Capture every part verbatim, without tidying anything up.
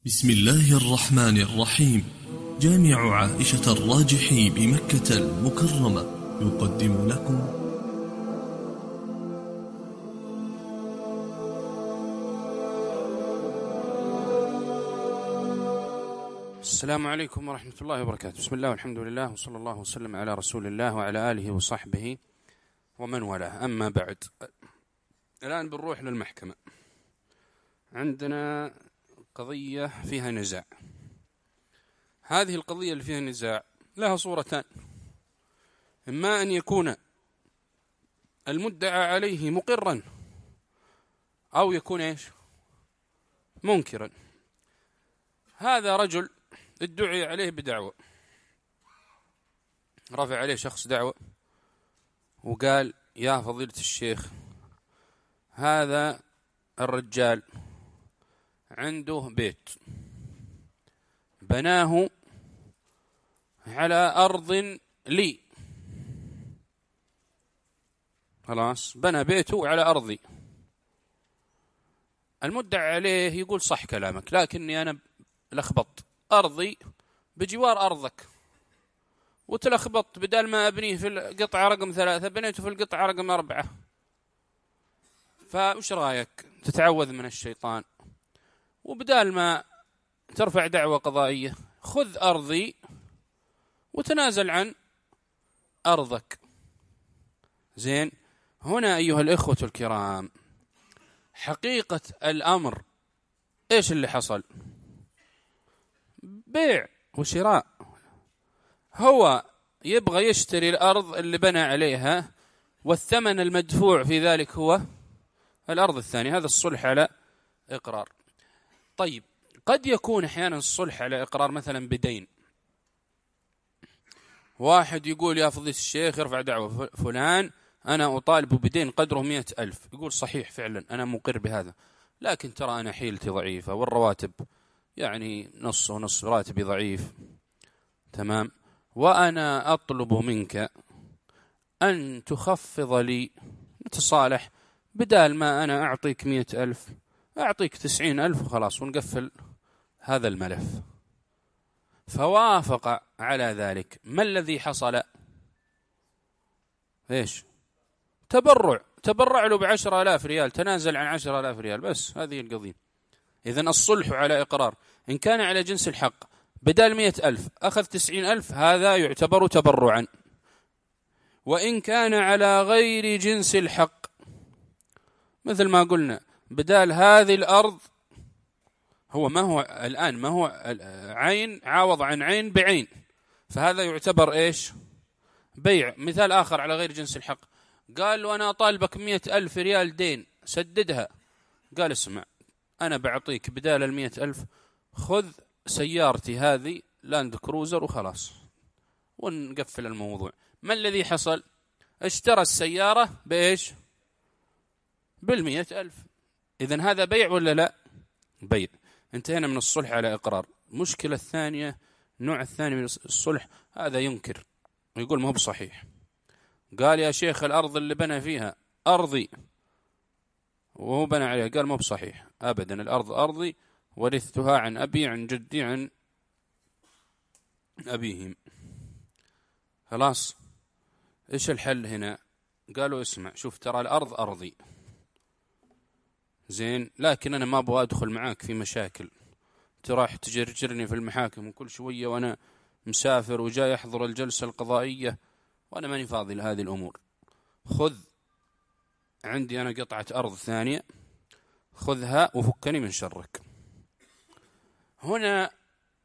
بسم الله الرحمن الرحيم. جامع عائشة الراجحي بمكة المكرمة يقدم لكم السلام عليكم ورحمة الله وبركاته. بسم الله والحمد لله وصلى الله وسلم على رسول الله وعلى آله وصحبه ومن والاه. أما بعد، الآن بنروح للمحكمة. عندنا قضية فيها نزاع. هذه القضية اللي فيها نزاع لها صورتان: إما أن يكون المدعى عليه مقرا، أو يكون إيش منكرا. هذا رجل ادعي عليه بدعوة، رفع عليه شخص دعوة وقال: يا فضيلة الشيخ، هذا الرجال عنده بيت بناه على أرض لي، خلاص بنى بيته على أرضي. المدعى عليه يقول: صح كلامك، لكني أنا لخبط أرضي بجوار أرضك، وتلخبط، بدل ما أبنيه في القطعة رقم ثلاثة بنيته في القطعة رقم أربعة. فوش رأيك تتعوذ من الشيطان، وبدال ما ترفع دعوة قضائية خذ أرضي وتنازل عن أرضك. زين، هنا أيها الإخوة الكرام، حقيقة الأمر إيش اللي حصل؟ بيع وشراء. هو يبغى يشتري الأرض اللي بنى عليها، والثمن المدفوع في ذلك هو الأرض الثانية. هذا الصلح على إقرار. طيب، قد يكون أحيانا الصلح على إقرار مثلا بدين. واحد يقول: يا فضيلة الشيخ، يرفع دعوة فلان أنا أطالب بدين قدره مئة ألف. يقول: صحيح فعلا أنا مقر بهذا، لكن ترى أنا حيلتي ضعيفة، والرواتب يعني نص ونص، راتبي ضعيف، تمام، وأنا أطلب منك أن تخفض لي، نتصالح، بدال ما أنا أعطيك مئة ألف أعطيك تسعين ألف وخلاص، ونقفل هذا الملف. فوافق على ذلك. ما الذي حصل؟ إيش؟ تبرع تبرع له بعشر آلاف ريال، تنازل عن عشر آلاف ريال، بس هذه القضية. إذن الصلح على إقرار إن كان على جنس الحق، بدال مئة ألف أخذ تسعين ألف، هذا يعتبر تبرعا. وإن كان على غير جنس الحق، مثل ما قلنا، بدال هذه الأرض، هو ما هو الآن ما هو عين عاوض عن عين بعين، فهذا يعتبر إيش؟ بيع. مثال آخر على غير جنس الحق، قال له: أنا طالبك مئة ألف ريال دين سددها. قال: اسمع، أنا بعطيك بدال المئة ألف خذ سيارتي هذه لاند كروزر وخلاص، ونقفل الموضوع. ما الذي حصل؟ اشترى السيارة بإيش؟ بالمئة ألف. إذن هذا بيع ولا لا؟ بيع. انتهينا من الصلح على إقرار. مشكلة الثانية، النوع الثاني من الصلح، هذا ينكر ويقول: ما هو بصحيح. قال: يا شيخ، الأرض اللي بنى فيها أرضي، وهو بنى عليها. قال: ما هو بصحيح أبدا، الأرض أرضي، ورثتها عن أبي عن جدي عن أبيهم. خلاص، إيش الحل هنا؟ قالوا: اسمع، شوف، ترى الأرض أرضي، زين، لكن أنا ما أبغى أدخل معاك في مشاكل، تراح تجرجرني في المحاكم وكل شوية وأنا مسافر وجاي أحضر الجلسة القضائية، وأنا ماني فاضي لهذه الأمور. خذ عندي أنا قطعة أرض ثانية، خذها وفكني من شرك. هنا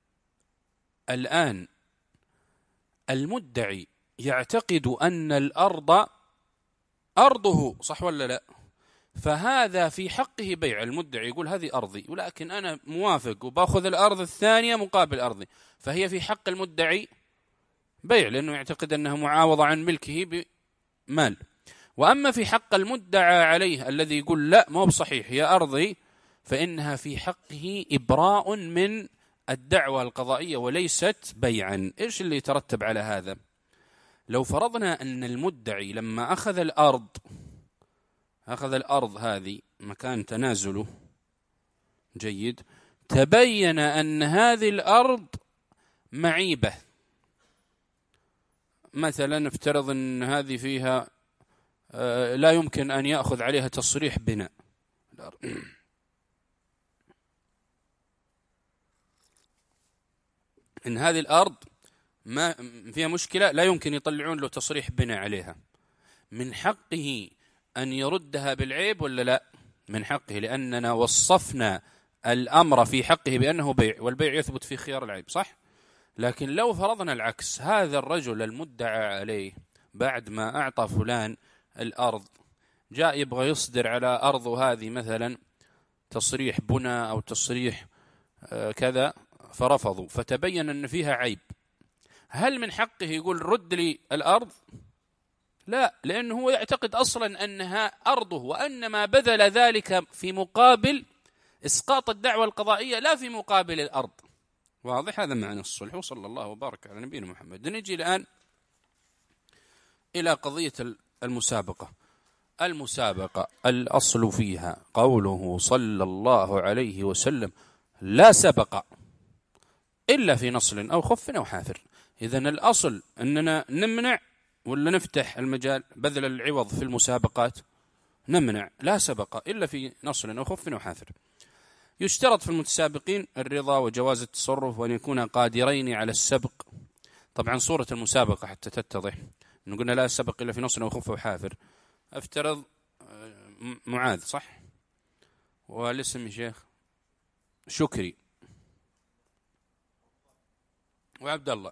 الآن المدعي يعتقد أن الأرض أرضه، صح ولا لا؟ فهذا في حقه بيع. المدعي يقول: هذه أرضي، ولكن أنا موافق وبأخذ الأرض الثانية مقابل أرضي، فهي في حق المدعي بيع، لأنه يعتقد أنها معاوضة عن ملكه بمال. وأما في حق المدعى عليه الذي يقول: لا، ما هو بصحيح، هي أرضي، فإنها في حقه إبراء من الدعوة القضائية وليست بيعا. إيش اللي يترتب على هذا؟ لو فرضنا أن المدعي لما أخذ الأرض أخذ الأرض هذه مكان تنازله، جيد، تبين أن هذه الأرض معيبة، مثلا افترض أن هذه فيها لا يمكن أن يأخذ عليها تصريح بناء، إن هذه الأرض ما فيها مشكلة لا يمكن يطلعون له تصريح بناء عليها، من حقه أن يردها بالعيب ولا لا؟ من حقه، لأننا وصفنا الأمر في حقه بأنه بيع، والبيع يثبت في خيار العيب، صح؟ لكن لو فرضنا العكس، هذا الرجل المدعى عليه بعد ما أعطى فلان الأرض جاء يبغى يصدر على أرضه هذه مثلا تصريح بناء أو تصريح كذا فرفضوا، فتبين أن فيها عيب، هل من حقه يقول رد لي الأرض؟ لا، لأنه هو يعتقد أصلا أنها أرضه، وأن ما بذل ذلك في مقابل إسقاط الدعوة القضائية لا في مقابل الأرض. واضح؟ هذا معنى الصلح، وصلى الله وبارك على نبينا محمد. نجي الآن إلى قضية المسابقة. المسابقة الأصل فيها قوله صلى الله عليه وسلم لا سبق إلا في نصل أو خف أو حافر. إذن الأصل أننا نمنع ولا نفتح المجال بذل العوض في المسابقات؟ نمنع، لا سبق إلا في نصل أو خف أو حافر. يشترط في المتسابقين الرضا وجواز التصرف وأن يكون قادرين على السبق. طبعا صورة المسابقة حتى تتضح، إنه قلنا لا سبق إلا في نصل أو خف أو حافر. افترض معاذ، صح؟ والاسم شيخ شكري وعبد الله.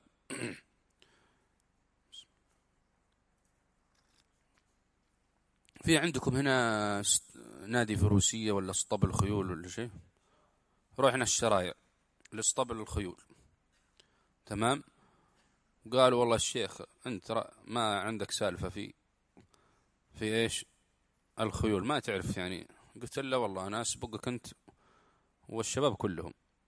في عندكم هنا نادي فروسية ولا اسطبل خيول ولا شيء؟ رحنا الشرايع لاسطبل الخيول، تمام؟ قالوا والله الشيخ أنت ما عندك سالفة في في إيش الخيول، ما تعرف يعني. قلت له والله أنا أسبقك أنت والشباب كلهم،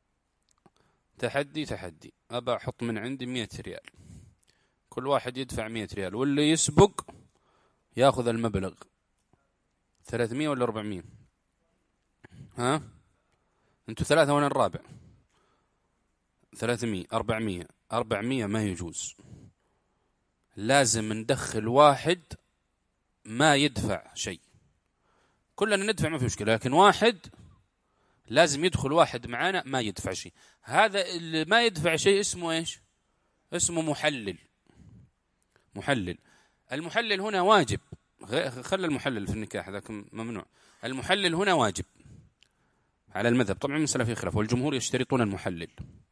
تحدي تحدي، أبا أحط من عندي مئة ريال، كل واحد يدفع مئة ريال، واللي يسبق يأخذ المبلغ ثلاثمئة ولا أربعمئة؟ ها أنتوا ثلاثة وأنا الرابع. ثلاثمئة أربعمئة أربعمئة ما يجوز، لازم ندخل واحد ما يدفع شيء. كلنا ندفع ما في مشكلة، لكن واحد لازم يدخل واحد معانا ما يدفع شيء. هذا اللي ما يدفع شيء اسمه إيش؟ اسمه محلل. محلل. المحلل هنا واجب، خلى المحلل في النكاح ذاك ممنوع. المحلل هنا واجب على المذهب، طبعا مسألة في خلاف، والجمهور يشترطون المحلل.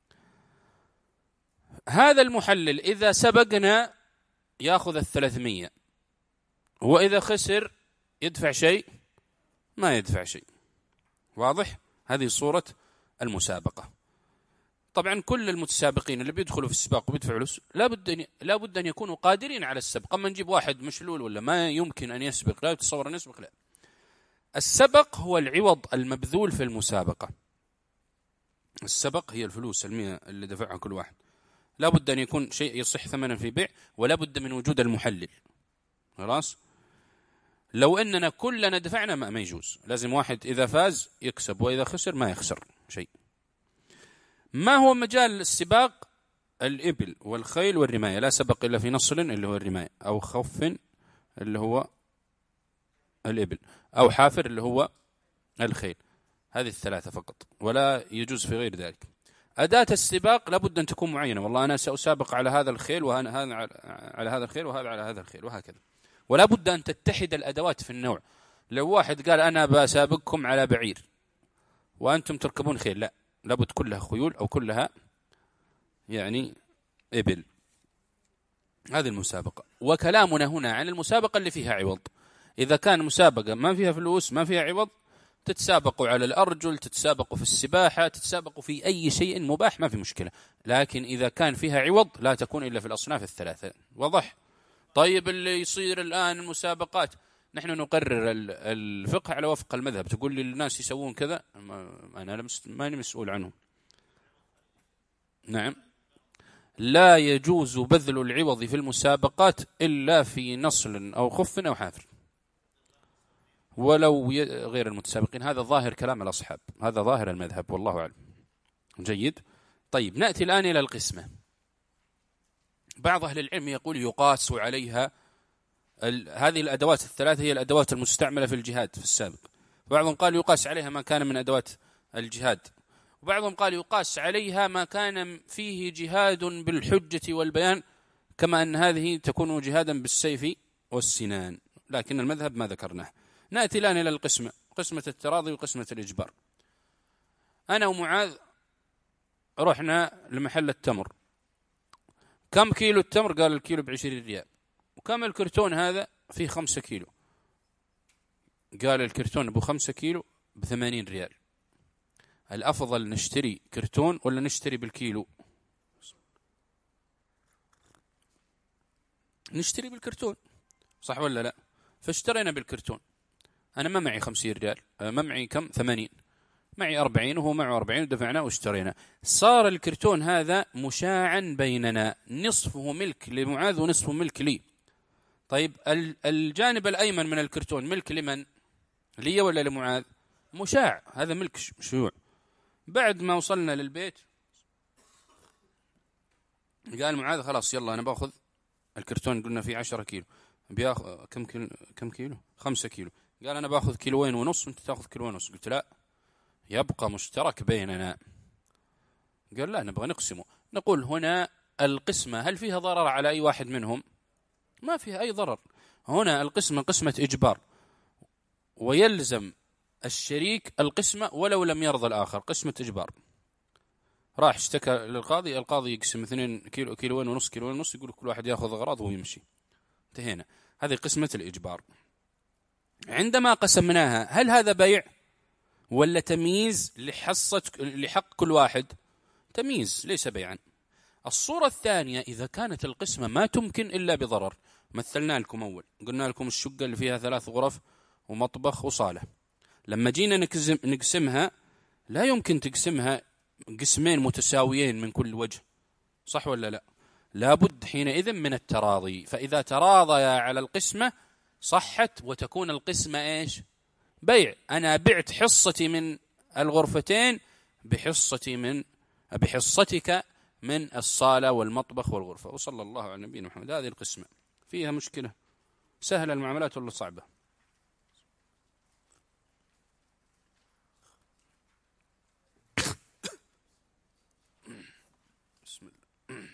هذا المحلل إذا سبقنا يأخذ الثلاثمية، وإذا خسر يدفع شيء؟ ما يدفع شيء. واضح؟ هذه صورة المسابقة. طبعا كل المتسابقين اللي بيدخلوا في السباق وبيدفعوا فلوس لابد أن لابد أن يكونوا قادرين على السبق. أما نجيب واحد مشلول ولا ما يمكن أن يسبق، لا يتصور أن يسبق، لا. السبق هو العوض المبذول في المسابقة. السبق هي الفلوس المئة اللي دفعها كل واحد، لابد أن يكون شيء يصح ثمنا في بيع، ولا بد من وجود المحلل. خلاص؟ لو أننا كلنا دفعنا ما, ما يجوز، لازم واحد إذا فاز يكسب، وإذا خسر ما يخسر شيء. ما هو مجال السباق؟ الإبل والخيل والرماية، لا سبق إلا في نصل اللي هو الرماية، أو خف اللي هو الإبل، أو حافر اللي هو الخيل. هذه الثلاثة فقط، ولا يجوز في غير ذلك. أداة السباق لابد أن تكون معينة، والله أنا سأسابق على هذا الخيل، وهذا على هذا الخيل، وهذا على هذا الخيل، وهكذا. ولا بد أن تتحد الأدوات في النوع. لو واحد قال أنا بسابقكم على بعير وأنتم تركبون خيل، لا، لابد كلها خيول أو كلها يعني إبل. هذه المسابقة. وكلامنا هنا عن المسابقة اللي فيها عوض. إذا كان مسابقة ما فيها فلوس ما فيها عوض، تتسابقوا على الأرجل، تتسابقوا في السباحة، تتسابقوا في أي شيء مباح، ما في مشكلة. لكن إذا كان فيها عوض لا تكون إلا في الأصناف الثلاثة. وضح؟ طيب اللي يصير الآن المسابقات، نحن نقرر الفقه على وفق المذهب، تقول لي الناس يسوون كذا، أنا ماني مسؤول عنهم. نعم، لا يجوز بذل العوض في المسابقات إلا في نصل أو خف أو حافر، ولو غير المتسابقين. هذا ظاهر كلام الأصحاب، هذا ظاهر المذهب، والله أعلم. جيد. طيب نأتي الآن إلى القسمة. بعض أهل العلم يقول يقاس عليها هذه الأدوات الثلاثة، هي الأدوات المستعملة في الجهاد في السابق. بعضهم قال يقاس عليها ما كان من أدوات الجهاد، وبعضهم قال يقاس عليها ما كان فيه جهاد بالحجة والبيان، كما أن هذه تكون جهادا بالسيف والسنان، لكن المذهب ما ذكرناه. نأتي الآن إلى القسمة، قسمة التراضي وقسمة الإجبار. أنا ومعاذ رحنا لمحل التمر، كم كيلو التمر؟ قال الكيلو بعشرين ريال. وكم الكرتون هذا؟ فيه خمسة كيلو. قال الكرتون أبو خمسة كيلو بثمانين ريال. الأفضل نشتري كرتون ولا نشتري بالكيلو؟ نشتري بالكرتون، صح ولا لا؟ فاشترينا بالكرتون. أنا ما معي خمسين ريال، ما معي كم؟ ثمانين، معي أربعين وهو معه أربعين، ودفعنا واشترينا. صار الكرتون هذا مشاعا بيننا، نصفه ملك لمعاذ ونصفه ملك لي. طيب الجانب الأيمن من الكرتون ملك لمن؟ لي ولا لمعاذ؟ مشاع، هذا ملك مشروع. بعد ما وصلنا للبيت قال معاذ خلاص يلا أنا باخذ الكرتون، قلنا فيه عشرة كيلو، بياخذ كم كيلو؟ كم كيلو؟ خمسة كيلو. قال أنا باخذ كيلوين ونص وأنت تأخذ كيلوين ونص. قلت لا، يبقى مشترك بيننا. قال لا نبغى نقسمه. نقول هنا القسمة هل فيها ضرر على أي واحد منهم؟ ما فيها أي ضرر. هنا القسمة قسمة إجبار، ويلزم الشريك القسمة ولو لم يرضى الآخر. قسمة إجبار، راح اشتكى للقاضي، القاضي يقسم اثنين كيلو، كيلوين ونص، كيلوين ونص، يقول كل واحد يأخذ أغراضه ويمشي، انتهينا. هذه قسمة الإجبار. عندما قسمناها هل هذا بيع ولا تمييز لحصة لحق كل واحد؟ تمييز، ليس بيعا. الصورة الثانية إذا كانت القسمة ما تمكن إلا بضرر. مثلنا لكم أول، قلنا لكم الشقة اللي فيها ثلاث غرف ومطبخ وصالة، لما جينا نقسم نقسمها لا يمكن تقسمها قسمين متساويين من كل وجه، صح ولا لا؟ لابد حينئذ من التراضي. فإذا تراضيا على القسمة صحت وتكون القسمة إيش؟ بيع. أنا بعت حصتي من الغرفتين بحصتي من بحصتك من الصالة والمطبخ والغرفة. وصلى الله على نبينا محمد. هذه القسمة فيها مشكلة؟ سهلة المعاملات ولا صعبة؟ بسم الله.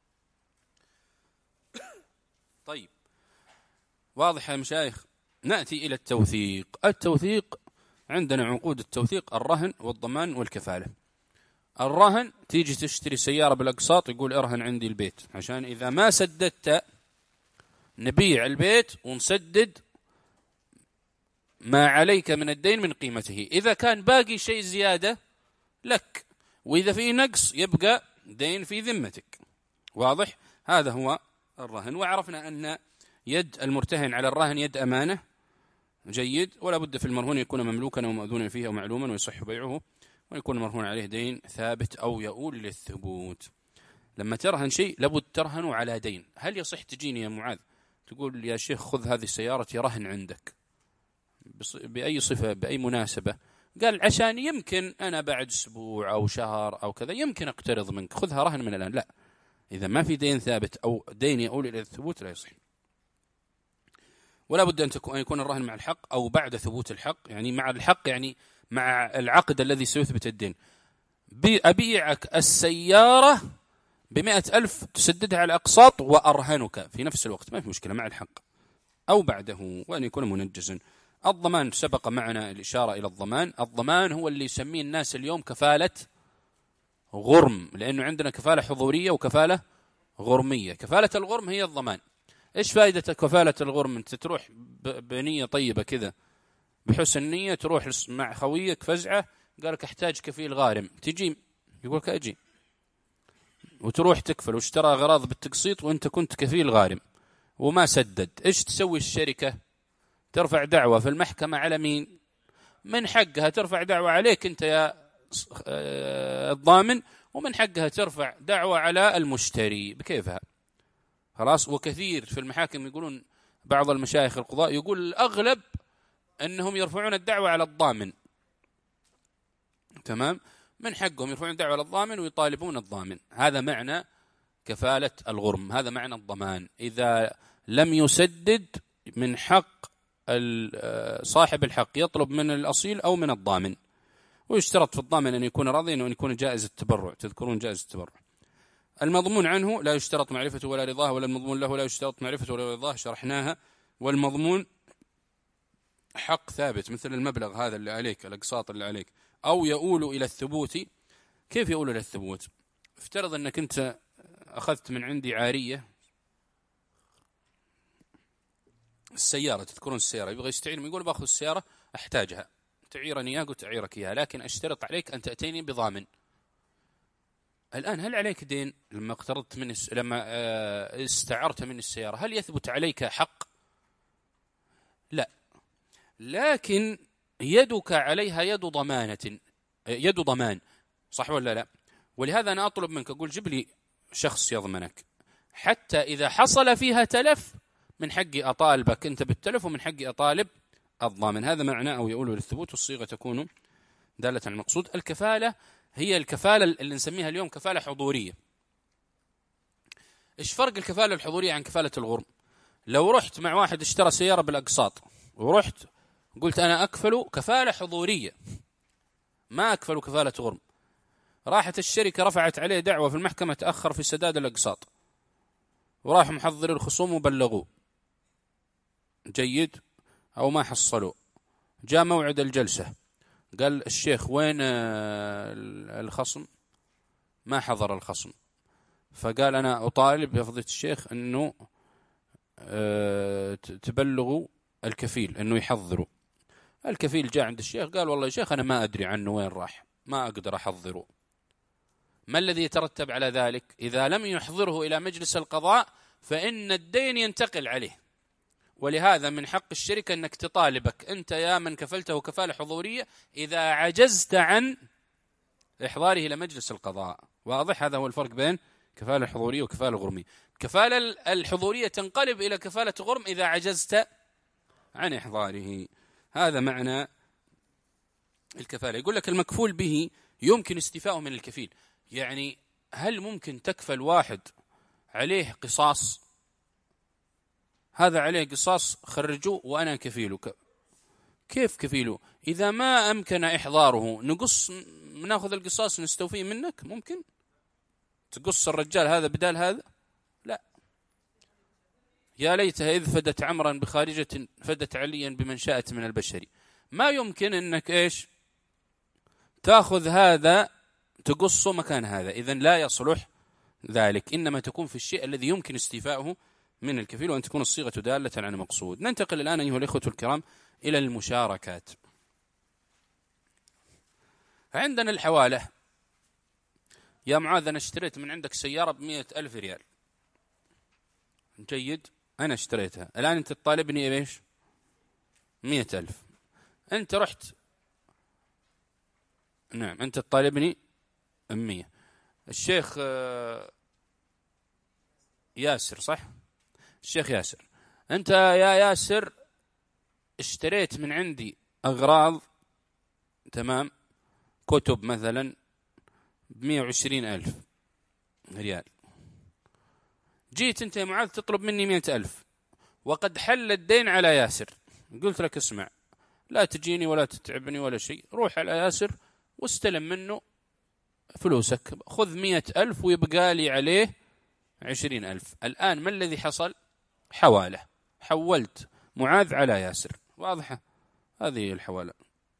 طيب واضح يا مشايخ. نأتي إلى التوثيق. التوثيق عندنا عقود التوثيق الرهن والضمان والكفالة. الرهن تيجي تشتري سيارة بالأقساط، يقول ارهن عندي البيت، عشان إذا ما سددت نبيع البيت ونسدد ما عليك من الدين من قيمته. إذا كان باقي شيء زيادة لك، وإذا في نقص يبقى دين في ذمتك. واضح؟ هذا هو الرهن. وعرفنا أن يد المرتهن على الرهن يد أمانة، جيد، ولا بد في المرهون يكون مملوكا أو مأذونا فيه أو معلوما ويصح بيعه، ويكون المرهون عليه دين ثابت أو يؤول للثبوت. لما ترهن شيء لابد ترهنه على دين. هل يصح تجيني يا معاذ تقول يا شيخ خذ هذه السيارة رهن عندك بأي صفة بأي مناسبة؟ قال عشان يمكن أنا بعد أسبوع أو شهر أو كذا يمكن أقترض منك، خذها رهن من الآن. لا، إذا ما في دين ثابت أو دين يؤول إلى الثبوت لا يصح. ولا بد أن يكون الرهن مع الحق أو بعد ثبوت الحق، يعني مع الحق يعني مع العقد الذي سيثبت الدين. أبيعك السيارة بمئة ألف تسددها على أقساط وأرهنك في نفس الوقت، ما في مشكلة، مع الحق أو بعده، وأن يكون منجزا. الضمان سبق معنا الإشارة إلى الضمان. الضمان هو اللي يسميه الناس اليوم كفالة غرم، لأنه عندنا كفالة حضورية وكفالة غرمية. كفالة الغرم هي الضمان. إيش فائدة كفالة الغرم؟ أنت تروح بنية طيبة كذا بحسن نية، تروح مع خويك فزعة قالك أحتاج كفيل غارم، تجي يقولك أجي، وتروح تكفل واشترى أغراض بالتقسيط وأنت كنت كفيل غارم وما سدد. إيش تسوي الشركة؟ ترفع دعوة في المحكمة على مين؟ من حقها ترفع دعوة عليك أنت يا الضامن، ومن حقها ترفع دعوة على المشتري بكيفها. خلاص. وكثير في المحاكم يقولون بعض المشايخ القضاء يقول الأغلب أنهم يرفعون الدعوة على الضامن، تمام، من حقهم يرفعون دعوة للضامن ويطالبون الضامن. هذا معنى كفالة الغرم، هذا معنى الضمان. إذا لم يسدد من حق صاحب الحق يطلب من الأصيل أو من الضامن. ويشترط في الضامن أن يكون راضيا وأن يكون جائز التبرع. تذكرون جائز التبرع. المضمون عنه لا يشترط معرفته ولا رضاه، ولا المضمون له لا يشترط معرفته ولا رضاه، شرحناها. والمضمون حق ثابت مثل المبلغ هذا اللي عليك، الأقساط اللي عليك، أو يؤول إلى الثبوت. كيف يؤول إلى الثبوت؟ افترض أنك أنت أخذت من عندي عارية السيارة، تذكرون السيارة، يبغى يستعين يقول باخذ السيارة أحتاجها، تعيرني إياها، قلت أعيرك إياها، لكن أشترط عليك أن تأتيني بضامن. الآن هل عليك دين لما اقترضت من الس... لما استعرت من السيارة؟ هل يثبت عليك حق؟ لا، لكن يدك عليها يد ضمانة، يد ضمان، صح ولا لا؟ ولهذا أنا أطلب منك، أقول جيب لي شخص يضمنك، حتى إذا حصل فيها تلف من حقي أطالبك أنت بالتلف، ومن حقي أطالب الضامن. هذا معنى أو يقول للثبوت، والصيغة تكون دالة على المقصود. الكفالة هي الكفالة اللي نسميها اليوم كفالة حضورية. إيش فرق الكفالة الحضورية عن كفالة الغرم؟ لو رحت مع واحد اشترى سيارة بالأقساط ورحت قلت أنا أكفل كفالة حضورية ما أكفل كفالة غرم، راحت الشركة رفعت عليه دعوة في المحكمة تأخر في سداد الأقساط، وراح محضر الخصوم وبلغوه، جيد، أو ما حصلوا، جاء موعد الجلسة قال الشيخ وين الخصم؟ ما حضر الخصم، فقال أنا أطالب يا فضيلة الشيخ أنه تبلغوا الكفيل أنه يحضروا. الكفيل جاء عند الشيخ قال والله يا شيخ أنا ما أدري عنه وين راح، ما أقدر أحضره. ما الذي يترتب على ذلك؟ إذا لم يحضره إلى مجلس القضاء فإن الدين ينتقل عليه. ولهذا من حق الشركة أنك تطالبك أنت يا من كفلته كفالة حضورية إذا عجزت عن إحضاره إلى مجلس القضاء. واضح؟ هذا هو الفرق بين كفالة حضورية وكفالة غرمية. كفالة الحضورية تنقلب إلى كفالة غرم إذا عجزت عن إحضاره. هذا معنى الكفالة. يقول لك المكفول به يمكن استيفاؤه من الكفيل. يعني هل ممكن تكفل واحد عليه قصاص، هذا عليه قصاص خرجوه وأنا كفيله؟ كيف كفيله؟ إذا ما أمكن إحضاره نقص، ناخذ القصاص نستوفيه منك؟ ممكن تقص الرجال هذا بدال هذا؟ لا. يا ليتها إذ فدت عمرا بخارجة فدت عليا بمن شاءت من البشر. ما يمكن أنك إيش تأخذ هذا تقصه مكان هذا، إذن لا يصلح ذلك، إنما تكون في الشيء الذي يمكن استيفاؤه من الكفيل، وأن تكون الصيغة دالة على مقصود. ننتقل الآن أيها الإخوة الكرام إلى المشاركات. عندنا الحوالة. يا معاذ أنا اشتريت من عندك سيارة بمئة ألف ريال، جيد، أنا اشتريتها، الآن أنت تطالبني بإيش؟ مئة ألف. أنت رحت، نعم أنت تطالبني مية. الشيخ ياسر، صح؟ الشيخ ياسر، أنت يا ياسر اشتريت من عندي أغراض، تمام، كتب مثلا بمئة وعشرين ألف ريال. جيت أنت يا معاذ تطلب مني مئة ألف، وقد حل الدين على ياسر. قلت لك اسمع، لا تجيني ولا تتعبني ولا شيء، روح على ياسر واستلم منه فلوسك، خذ مئة ألف ويبقى لي عليه عشرين ألف. الآن ما الذي حصل؟ حوالة، حولت معاذ على ياسر. واضحة؟ هذه الحوالة.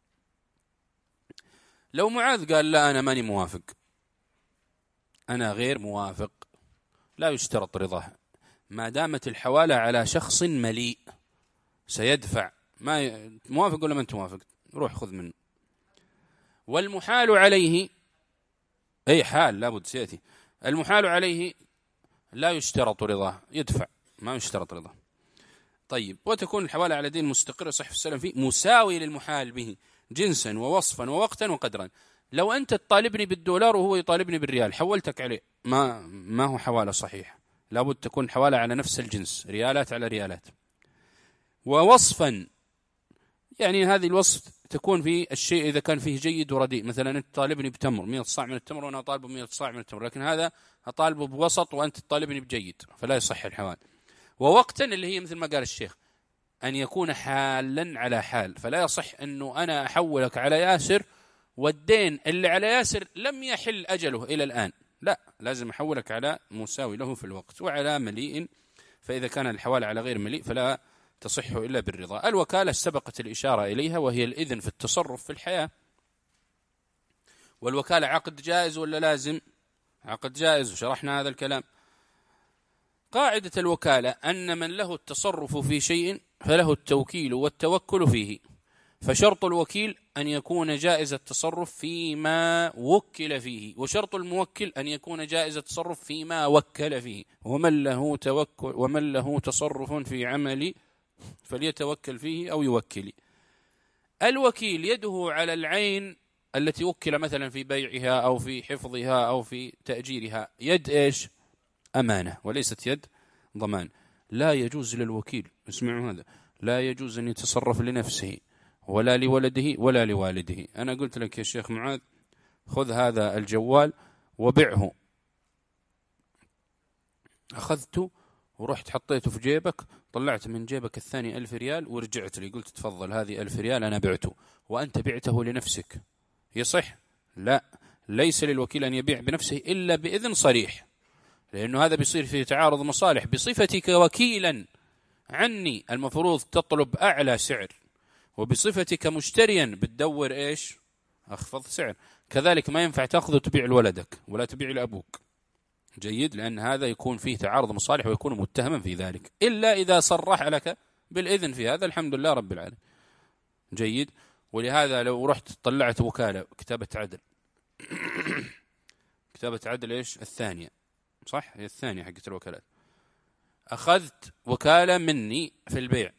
لو معاذ قال لا أنا ماني موافق، أنا غير موافق، لا يشترط رضاه، ما دامت الحوالة على شخص مليء سيدفع. ما ي... موافق ولا ما أنت موافق؟ روح خذ منه. والمحال عليه، أي حال لابد سيأتي، المحال عليه لا يشترط رضاه، يدفع، ما يشترط رضاه. طيب، وتكون الحوالة على دين مستقر صح في السلام فيه مساوي للمحال به جنسا ووصفا ووقتا وقدرا. لو أنت تطالبني بالدولار وهو يطالبني بالريال، حولتك عليه، ما ما هو حوالة صحيح، لابد تكون حوالة على نفس الجنس، ريالات على ريالات. ووصفا، يعني هذه الوصف تكون في الشيء إذا كان فيه جيد ورديء. مثلا أنت طالبني بتمر مئة صاع من التمر وأنا طالبه مئة صاع من التمر، لكن هذا أطالبه بوسط وأنت تطالبني بجيد، فلا يصح الحوال. ووقتا اللي هي مثل ما قال الشيخ أن يكون حالا على حال، فلا يصح أنه أنا أحولك على ياسر والدين اللي على ياسر لم يحل أجله إلى الآن، لا، لازم أحولك على مساوي له في الوقت وعلى مليء، فإذا كان الحوال على غير مليء فلا تصح إلا بالرضا. الوكالة سبقت الإشارة إليها، وهي الإذن في التصرف في الحياة. والوكالة عقد جائز ولا لازم؟ عقد جائز، وشرحنا هذا الكلام. قاعدة الوكالة أن من له التصرف في شيء فله التوكيل والتوكل فيه، فشرط الوكيل أن يكون جائز التصرف فيما وكل فيه، وشرط الموكل أن يكون جائز التصرف فيما وكل فيه. ومن له توكل ومن له تصرف في عمل فليتوكل فيه أو يوكل. الوكيل يده على العين التي وكل مثلا في بيعها أو في حفظها أو في تأجيرها، يد إيش؟ أمانة، وليست يد ضمان. لا يجوز للوكيل، اسمعوا هذا، لا يجوز أن يتصرف لنفسه ولا لولده ولا لوالده. أنا قلت لك يا شيخ معاذ خذ هذا الجوال وبعه، أخذته ورحت حطيته في جيبك، طلعت من جيبك الثاني ألف ريال ورجعت لي قلت تفضل هذه ألف ريال أنا بعته، وأنت بعته لنفسك، يصح؟ لا، ليس للوكيل أن يبيع بنفسه إلا بإذن صريح، لأنه هذا بيصير فيه تعارض مصالح. بصفتك وكيلا عني المفروض تطلب أعلى سعر، وبصفتك مشتريا بتدور إيش؟ أخفض سعر. كذلك ما ينفع تأخذ وتبيع لولدك ولا تبيع لأبوك، جيد، لأن هذا يكون فيه تعارض مصالح ويكون متهما في ذلك، إلا إذا صرح لك بالإذن في هذا، الحمد لله رب العالمين، جيد. ولهذا لو رحت طلعت وكالة كتابة عدل كتابة عدل إيش؟ الثانية، صح، هي الثانية حقت الوكالات. أخذت وكالة مني في البيع،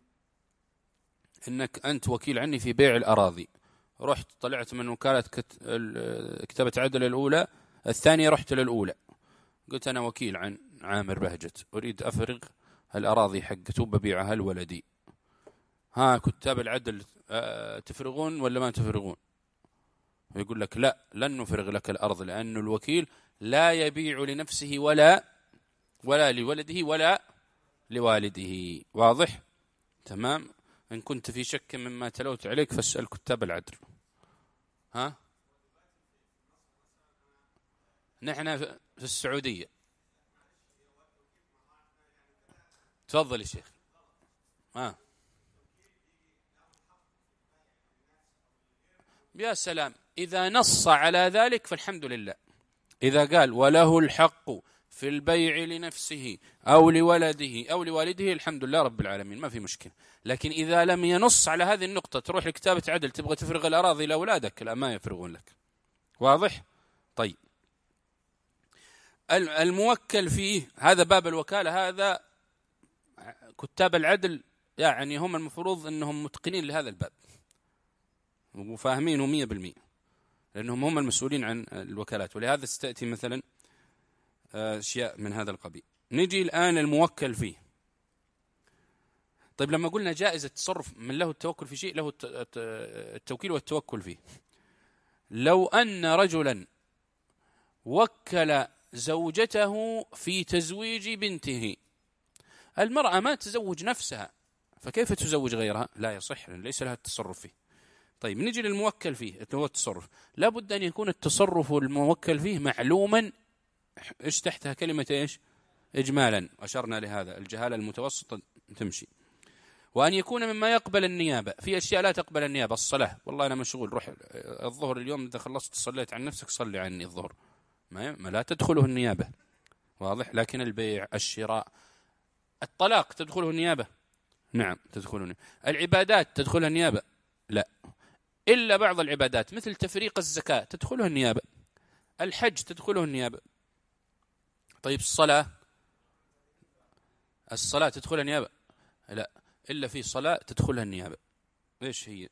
إنك أنت وكيل عني في بيع الأراضي، رحت طلعت من وكالة كتابة عدل الأولى، الثانية رحت للأولى، قلت أنا وكيل عن عامر بهجت أريد أفرغ الأراضي حقته ببيعها لولدي، ها كتاب العدل تفرغون ولا ما تفرغون؟ ويقول لك لا، لن نفرغ لك الأرض، لأن الوكيل لا يبيع لنفسه ولا ولا لولده ولا لوالده. واضح؟ تمام. إن كنت في شك مما تلوت عليك فاسأل كتاب العدل. ها نحن في السعودية. تفضل يا شيخ. ها يا سلام، إذا نص على ذلك فالحمد لله. إذا قال وله الحق في البيع لنفسه أو لولده أو لوالده الحمد لله رب العالمين، ما في مشكلة. لكن إذا لم ينص على هذه النقطة تروح لكتابة عدل تبغى تفرغ الأراضي لأولادك، لا، ما يفرغون لك. واضح؟ طيب، الموكل فيه، هذا باب الوكالة، هذا كتاب العدل يعني هم المفروض أنهم متقنين لهذا الباب وفاهمينه مية بالمية، لأنهم هم المسؤولين عن الوكالات، ولهذا ستأتي مثلا أشياء من هذا القبيل. نجي الآن الموكل فيه. طيب لما قلنا جائز التصرف من له التوكل في شيء له التوكيل والتوكل فيه، لو أن رجلا وكل زوجته في تزويج بنته، المرأة ما تزوج نفسها فكيف تزوج غيرها؟ لا يصح، ليس لها التصرف فيه. طيب نجي للموكل فيه هو التصرف، لابد أن يكون التصرف الموكل فيه معلوما، إيش تحتها كلمة إيش؟ إجمالا، أشرنا لهذا، الجهالة المتوسطة تمشي. وأن يكون مما يقبل النيابة، في أشياء لا تقبل النيابة، الصلاة، والله أنا مشغول، روح الظهر اليوم إذا خلصت صليت عن نفسك صلي عني الظهر، ما, ما لا تدخله النيابة. واضح؟ لكن البيع، الشراء، الطلاق تدخله النيابة؟ نعم تدخله النيابة. العبادات تدخلها النيابة؟ لا، إلا بعض العبادات مثل تفريق الزكاة تدخلها النيابة، الحج تدخله النيابة. طيب الصلاة، الصلاة تدخلها النيابة؟ لا، إلا في صلاة تدخلها النيابة. إيش هي؟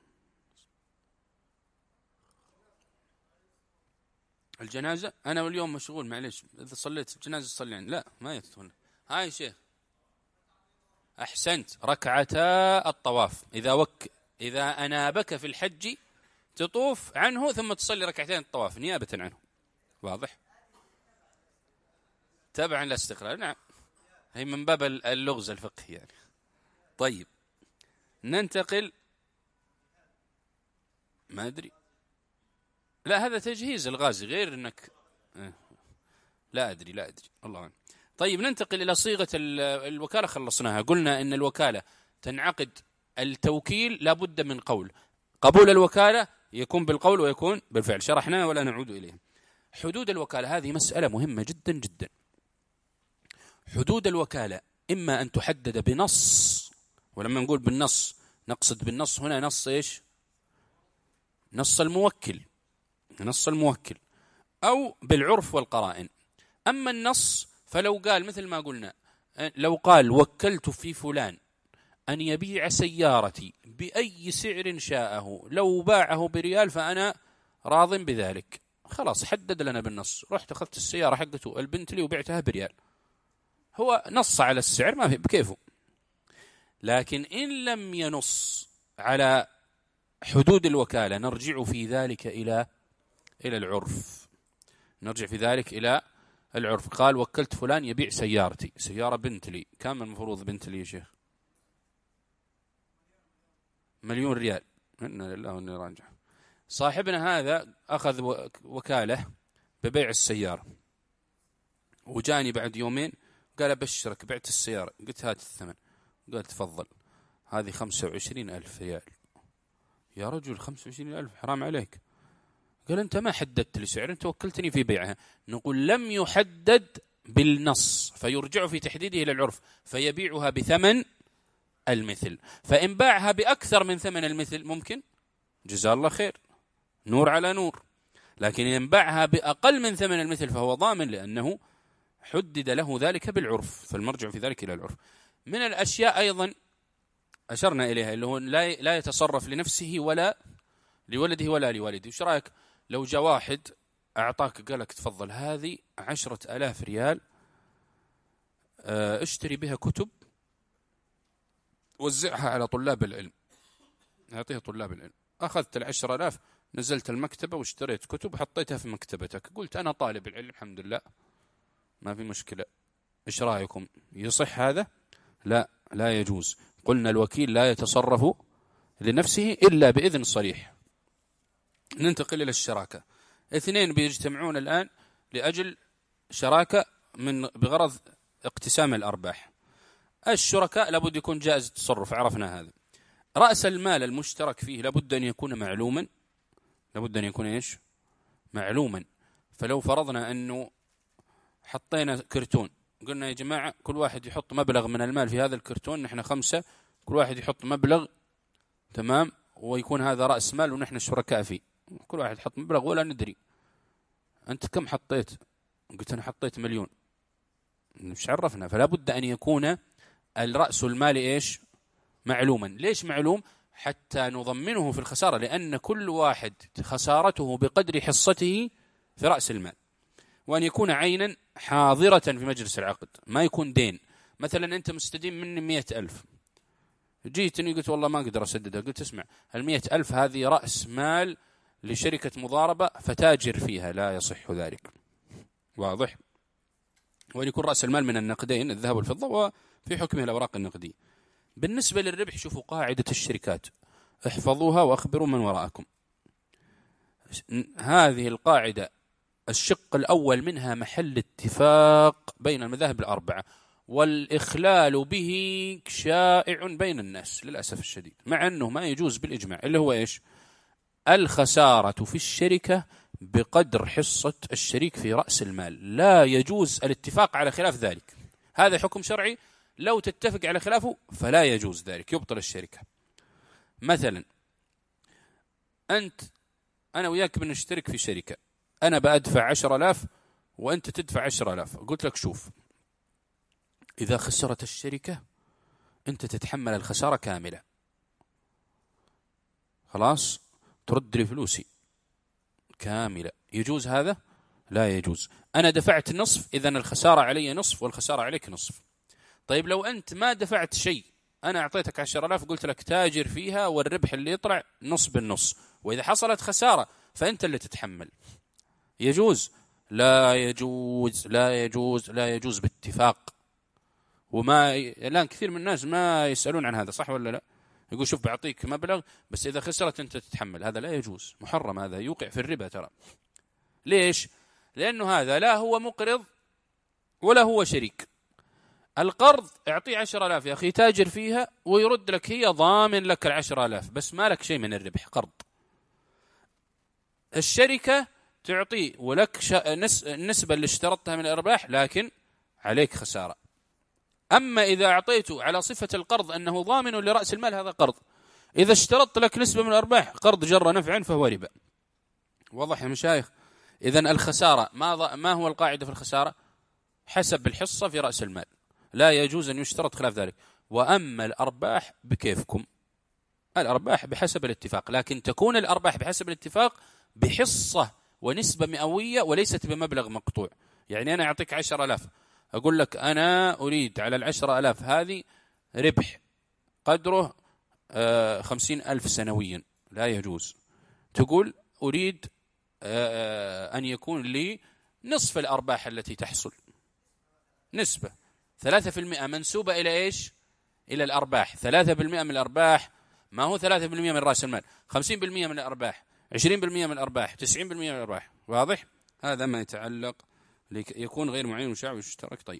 الجنازة. أنا اليوم مشغول معلش، إذا صليت الجنازة صلي عني، لا ما يدخل. هاي شيخ أحسنت، ركعتا الطواف، إذا وك إذا أنابك في الحج تطوف عنه ثم تصلي ركعتين الطواف نيابة عنه. واضح؟ تبعا للاستقرار. نعم، هي من باب اللغز الفقهي يعني. طيب ننتقل. ما أدري، لا هذا تجهيز الغازي غير أنك لا أدري لا أدري الله عنه. طيب ننتقل إلى صيغة الوكالة. خلصناها. قلنا إن الوكالة تنعقد التوكيل لابد من قول. قبول الوكالة يكون بالقول ويكون بالفعل، شرحناه ولا نعود إليه. حدود الوكالة هذه مسألة مهمة جدا جدا. حدود الوكالة إما أن تحدد بنص، ولما نقول بالنص نقصد بالنص هنا نص إيش؟ نص الموكل، نص الموكل، أو بالعرف والقرائن. أما النص فلو قال مثل ما قلنا، لو قال وكلت في فلان أن يبيع سيارتي بأي سعر شاءه، لو باعه بريال فأنا راض بذلك، خلاص حدد لنا بالنص. رحت أخذت السيارة حقته البنتلي وبعتها بريال، هو نص على السعر ما في بكيفه. لكن إن لم ينص على حدود الوكالة نرجع في ذلك إلى إلى العرف، نرجع في ذلك إلى العرف. قال وكلت فلان يبيع سيارتي، سيارة بنتلي، كم المفروض بنتلي يا شيخ؟ مليون ريال، إنا لله وإنا راجع. صاحبنا هذا أخذ وكالة ببيع السيارة، وجاني بعد يومين قال أبشرك بعت السيارة. قلت هات الثمن. قال تفضل، هذه خمسة وعشرين ألف ريال. يا رجل خمسة وعشرين ألف حرام عليك. قال أنت ما حددت لي سعر، أنت وكلتني في بيعها. نقول لم يحدد بالنص فيرجع في تحديده إلى العرف، فيبيعها بثمن المثل. فإن باعها بأكثر من ثمن المثل ممكن، جزاه الله خير، نور على نور. لكن إن باعها بأقل من ثمن المثل فهو ضامن، لأنه حدد له ذلك بالعرف، فالمرجع في ذلك إلى العرف. من الأشياء أيضا أشرنا إليها اللي هو لا لا يتصرف لنفسه ولا لولده ولا لوالده. وش رأيك لو جاء واحد أعطاك قالك تفضل هذه عشرة آلاف ريال، اشتري بها كتب وزعها على طلاب العلم، أعطيها طلاب العلم. أخذت العشرة آلاف نزلت المكتبة واشتريت كتب وحطيتها في مكتبتك، قلت أنا طالب العلم الحمد لله ما في مشكلة، إيش رأيكم؟ يصح هذا؟ لا، لا يجوز. قلنا الوكيل لا يتصرف لنفسه إلا بإذن صريح. ننتقل إلى الشراكة. اثنين بيجتمعون الآن لأجل شراكة من بغرض اقتسام الأرباح. الشركاء لابد يكون جائز التصرف، عرفنا هذا. رأس المال المشترك فيه لابد أن يكون معلوما، لابد أن يكون إيش؟ معلوما. فلو فرضنا أنه حطينا كرتون، قلنا يا جماعة كل واحد يحط مبلغ من المال في هذا الكرتون، نحن خمسة، كل واحد يحط مبلغ، تمام، ويكون هذا رأس مال ونحن الشركاء فيه، كل واحد يحط مبلغ ولا ندري. أنت كم حطيت؟ قلت أنا حطيت مليون، مش عرفنا. فلا بد أن يكون الرأس المال إيش؟ معلوما. ليش معلوم؟ حتى نضمنه في الخسارة، لأن كل واحد خسارته بقدر حصته في رأس المال. وأن يكون عينا حاضرة في مجلس العقد، ما يكون دين. مثلا أنت مستدين مني مئة ألف، جيتني قلت والله ما أقدر أسددها، قلت اسمع المئة ألف هذه رأس مال لشركة مضاربة فتاجر فيها، لا يصح ذلك. واضح؟ وأن يكون رأس المال من النقدين الذهب والفضة وفي حكمه الأوراق النقدية. بالنسبة للربح شوفوا قاعدة الشركات، احفظوها وأخبروا من وراءكم. هذه القاعدة الشق الأول منها محل اتفاق بين المذاهب الأربعة، والإخلال به شائع بين الناس للأسف الشديد، مع أنه ما يجوز بالإجماع، اللي هو إيش؟ الخسارة في الشركة بقدر حصة الشريك في رأس المال. لا يجوز الاتفاق على خلاف ذلك، هذا حكم شرعي، لو تتفق على خلافه فلا يجوز ذلك، يبطل الشركة. مثلا أنت أنا وياك بنشترك في شركة، أنا بأدفع عشر آلاف وأنت تدفع عشر آلاف، قلت لك شوف إذا خسرت الشركة أنت تتحمل الخسارة كاملة، خلاص ترد لي فلوسي كاملة، يجوز هذا؟ لا يجوز. أنا دفعت نصف، إذن الخسارة علي نصف والخسارة عليك نصف. طيب لو أنت ما دفعت شيء أنا أعطيتك عشر آلاف قلت لك تاجر فيها والربح اللي يطلع نص بالنص، وإذا حصلت خسارة فأنت اللي تتحمل. يجوز؟ لا يجوز، لا يجوز، لا يجوز باتفاق. وما الآن كثير من الناس ما يسألون عن هذا، صح ولا لا؟ يقول شوف بعطيك مبلغ بس إذا خسرت أنت تتحمل. هذا لا يجوز، محرم، هذا يوقع في الربا ترى. ليش؟ لأنه هذا لا هو مقرض ولا هو شريك. القرض اعطيه عشر آلاف يا أخي تاجر فيها ويرد لك، هي ضامن لك العشر آلاف بس ما لك شيء من الربح، قرض. الشركة تعطيه ولك النسبة اللي اشترطتها من الأرباح لكن عليك خسارة. أما إذا أعطيته على صفة القرض أنه ضامن لرأس المال هذا قرض. إذا اشترطت لك نسبة من الأرباح قرض جر نفعا فهو ربا. واضح يا مشايخ؟ إذن الخسارة ما, ما هو القاعدة في الخسارة؟ حسب الحصة في رأس المال، لا يجوز أن يشترط خلاف ذلك. وأما الأرباح بكيفكم، الأرباح بحسب الاتفاق، لكن تكون الأرباح بحسب الاتفاق بحصة ونسبة مئوية وليست بمبلغ مقطوع. يعني أنا أعطيك عشر ألاف أقول لك أنا أريد على العشر ألاف هذه ربح قدره خمسين ألف سنويا، لا يجوز. تقول أريد أن يكون لي نصف الأرباح التي تحصل، نسبة ثلاثة في المئة منسوبة إلى إيش؟ إلى الأرباح. ثلاثة بالمئة من الأرباح ما هو ثلاثة بالمئة من رأس المال، خمسين بالمئة من الأرباح، عشرين بالمئة من الأرباح، تسعين بالمئة من الأرباح. واضح؟ هذا ما يتعلق يكون غير معين وشاع ويشترك. طيب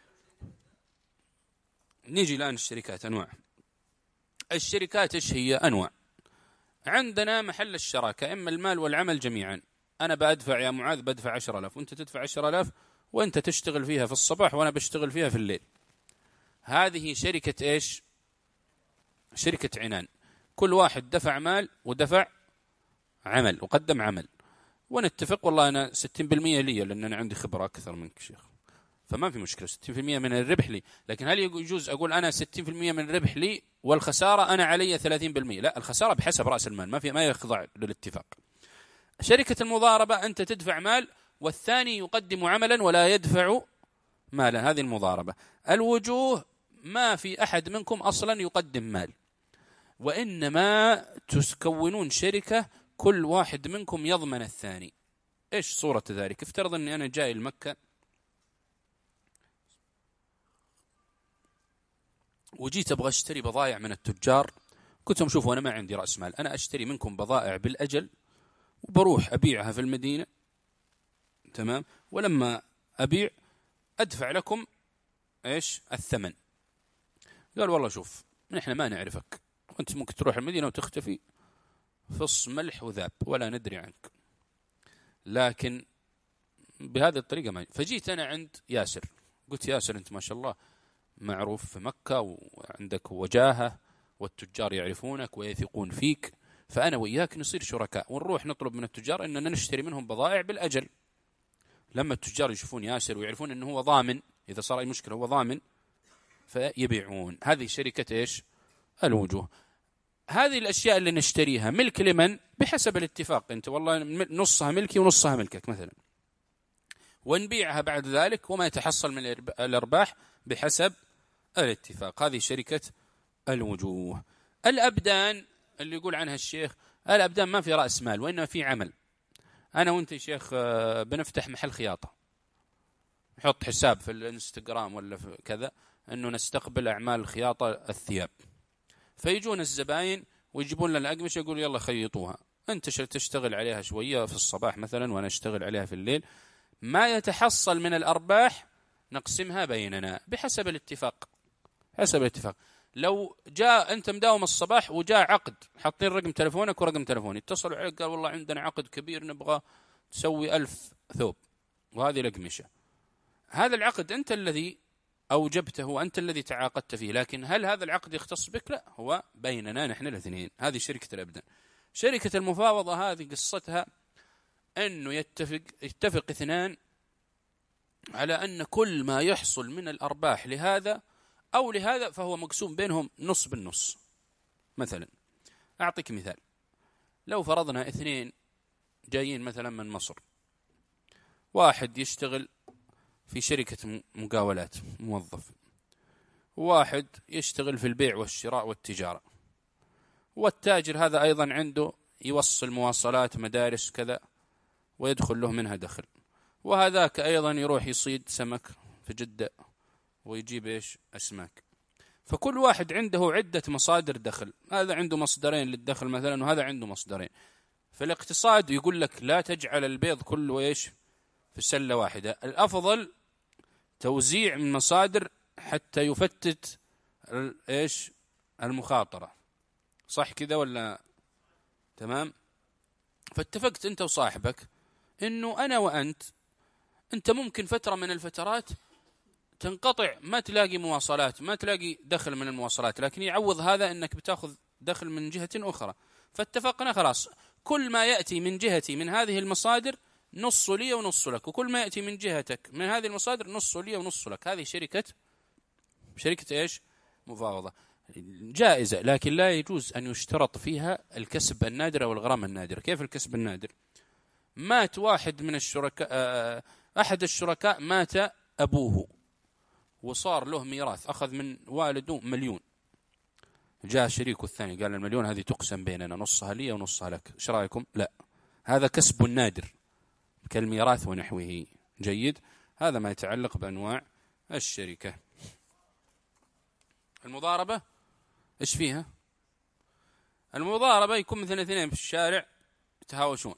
نيجي الآن الشركات أنواع. الشركات إيش هي؟ أنواع. عندنا محل الشراكة، إما المال والعمل جميعا. أنا بأدفع يا معاذ بدفع عشر ألاف وأنت تدفع عشر ألاف وأنت تشتغل فيها في الصباح وأنا بشتغل فيها في الليل. هذه شركة إيش؟ شركة عنان. كل واحد دفع مال ودفع عمل وقدم عمل، ونتفق والله أنا ستين بالمئة لي لأن أنا عندي خبرة أكثر منك شيخ، فما في مشكلة ستين بالمئة من الربح لي. لكن هل يجوز أقول أنا ستين بالمئة من الربح لي والخسارة أنا علي ثلاثين بالمئة؟ لا، الخسارة بحسب رأس المال، ما في ما يخضع للاتفاق. شركة المضاربة أنت تدفع مال والثاني يقدم عملا ولا يدفع مالا، هذه المضاربة. الوجوه ما في أحد منكم أصلا يقدم مال، وإنما تكونون شركة كل واحد منكم يضمن الثاني. إيش صورة ذلك؟ افترض أني أنا جاي لمكة وجيت أبغى أشتري بضائع من التجار، قلت لهم شوفوا أنا ما عندي رأس مال، أنا أشتري منكم بضائع بالأجل وبروح أبيعها في المدينة، تمام، ولما أبيع أدفع لكم إيش الثمن. قال والله شوف نحن ما نعرفك، وأنت ممكن تروح المدينة وتختفي فص ملح وذاب ولا ندري عنك، لكن بهذه الطريقة ما. فجيت أنا عند ياسر قلت ياسر أنت ما شاء الله معروف في مكة وعندك وجاهة والتجار يعرفونك ويثقون فيك، فأنا وإياك نصير شركاء ونروح نطلب من التجار أننا نشتري منهم بضائع بالأجل. لما التجار يشوفون ياسر ويعرفون أنه هو ضامن، إذا صار أي مشكلة هو ضامن، فيبيعون. هذه شركة إيش؟ الوجوه. هذه الأشياء اللي نشتريها ملك لمن؟ بحسب الاتفاق. أنت والله نصها ملكي ونصها ملكك مثلا، ونبيعها بعد ذلك وما يتحصل من الأرباح بحسب الاتفاق. هذه شركة الوجوه. الأبدان اللي يقول عنها الشيخ، الأبدان ما في رأس مال وإنما في عمل. أنا وأنت يا شيخ بنفتح محل خياطة، نحط حساب في الانستغرام ولا في كذا أنه نستقبل أعمال الخياطة الثياب، فيجون الزباين ويجيبون لنا الأقمشة يقول يلا خيطوها، أنت تشتغل عليها شوية في الصباح مثلا وأنا أشتغل عليها في الليل، ما يتحصل من الأرباح نقسمها بيننا بحسب الاتفاق. حسب الاتفاق. لو جاء أنت مداوم الصباح وجاء عقد حاطين رقم تلفونك ورقم تلفوني، اتصلوا عليك قال والله عندنا عقد كبير نبغى تسوي ألف ثوب وهذه الأقمشة، هذا العقد أنت الذي أوجبته وأنت الذي تعاقدت فيه، لكن هل هذا العقد يختص بك؟ لا، هو بيننا نحن الاثنين. هذه شركة الأبدان. شركة المفاوضة هذه قصتها أنه يتفق يتفق اثنان على أن كل ما يحصل من الأرباح لهذا أو لهذا فهو مقسوم بينهم نص بالنص. مثلا أعطيك مثال، لو فرضنا اثنين جايين مثلا من مصر، واحد يشتغل في شركة مقاولات موظف، واحد يشتغل في البيع والشراء والتجارة، والتاجر هذا أيضا عنده يوصل مواصلات مدارس كذا ويدخل له منها دخل، وهذاك أيضا يروح يصيد سمك في جدة ويجيب إيش أسماك. فكل واحد عنده عدة مصادر دخل، هذا عنده مصدرين للدخل مثلا وهذا عنده مصدرين. فالاقتصاد يقول لك لا تجعل البيض كله إيش في سلة واحدة، الأفضل توزيع من مصادر حتى يفتت إيش المخاطرة. صح كذا ولا تمام؟ فاتفقت أنت وصاحبك إنه أنا وأنت، أنت ممكن فترة من الفترات تنقطع ما تلاقي مواصلات، ما تلاقي دخل من المواصلات، لكن يعوض هذا أنك بتأخذ دخل من جهة أخرى. فاتفقنا خلاص كل ما يأتي من جهتي من هذه المصادر نص لي ونص لك، وكل ما يأتي من جهتك من هذه المصادر نص لي ونص لك. هذه شركة شركة إيش مفاوضة جائزة، لكن لا يجوز أن يشترط فيها الكسب النادر أو الغرام النادر. كيف الكسب النادر؟ مات واحد من الشركاء، أحد الشركاء مات أبوه وصار له ميراث، أخذ من والده مليون، جاء شريكه الثاني قال المليون هذه تقسم بيننا، نصها لي ونصها لك، ايش رايكم؟ لا، هذا كسب نادر كالميراث ونحوه. جيد، هذا ما يتعلق بأنواع الشركة. المضاربة ايش فيها؟ المضاربة يكون مثل اثنين في الشارع يتهاوشون.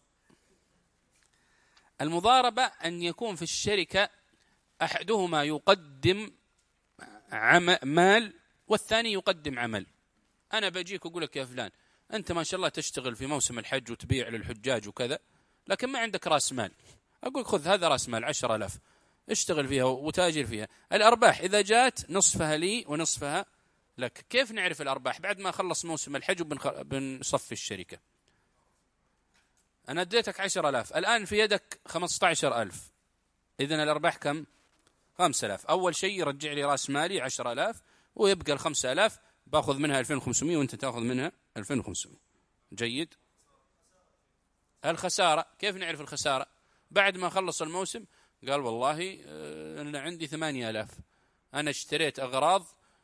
المضاربة أن يكون في الشركة أحدهما يقدم مال والثاني يقدم عمل. أنا بجيك وأقول لك يا فلان أنت ما شاء الله تشتغل في موسم الحج وتبيع للحجاج وكذا، لكن ما عندك رأس مال. أقول خذ هذا رأس مال عشر ألاف، اشتغل فيها وتاجر فيها، الأرباح إذا جات نصفها لي ونصفها لك. كيف نعرف الأرباح؟ بعد ما خلص موسم الحج وبنصفي الشركة. أنا اديتك عشر ألاف، الآن في يدك خمسة عشر ألف، إذن الأرباح كم؟ خمسة ألاف. أول شيء يرجع لي رأس مالي عشر ألاف، ويبقى الخمسة ألاف باخذ منها ألفين وخمسمائة وأنت تأخذ منها ألفين وخمسمائة. جيد. الخسارة كيف نعرف الخسارة؟ بعد ما خلص الموسم قال والله أنا عندي ثمانية ألاف، أنا اشتريت أغراض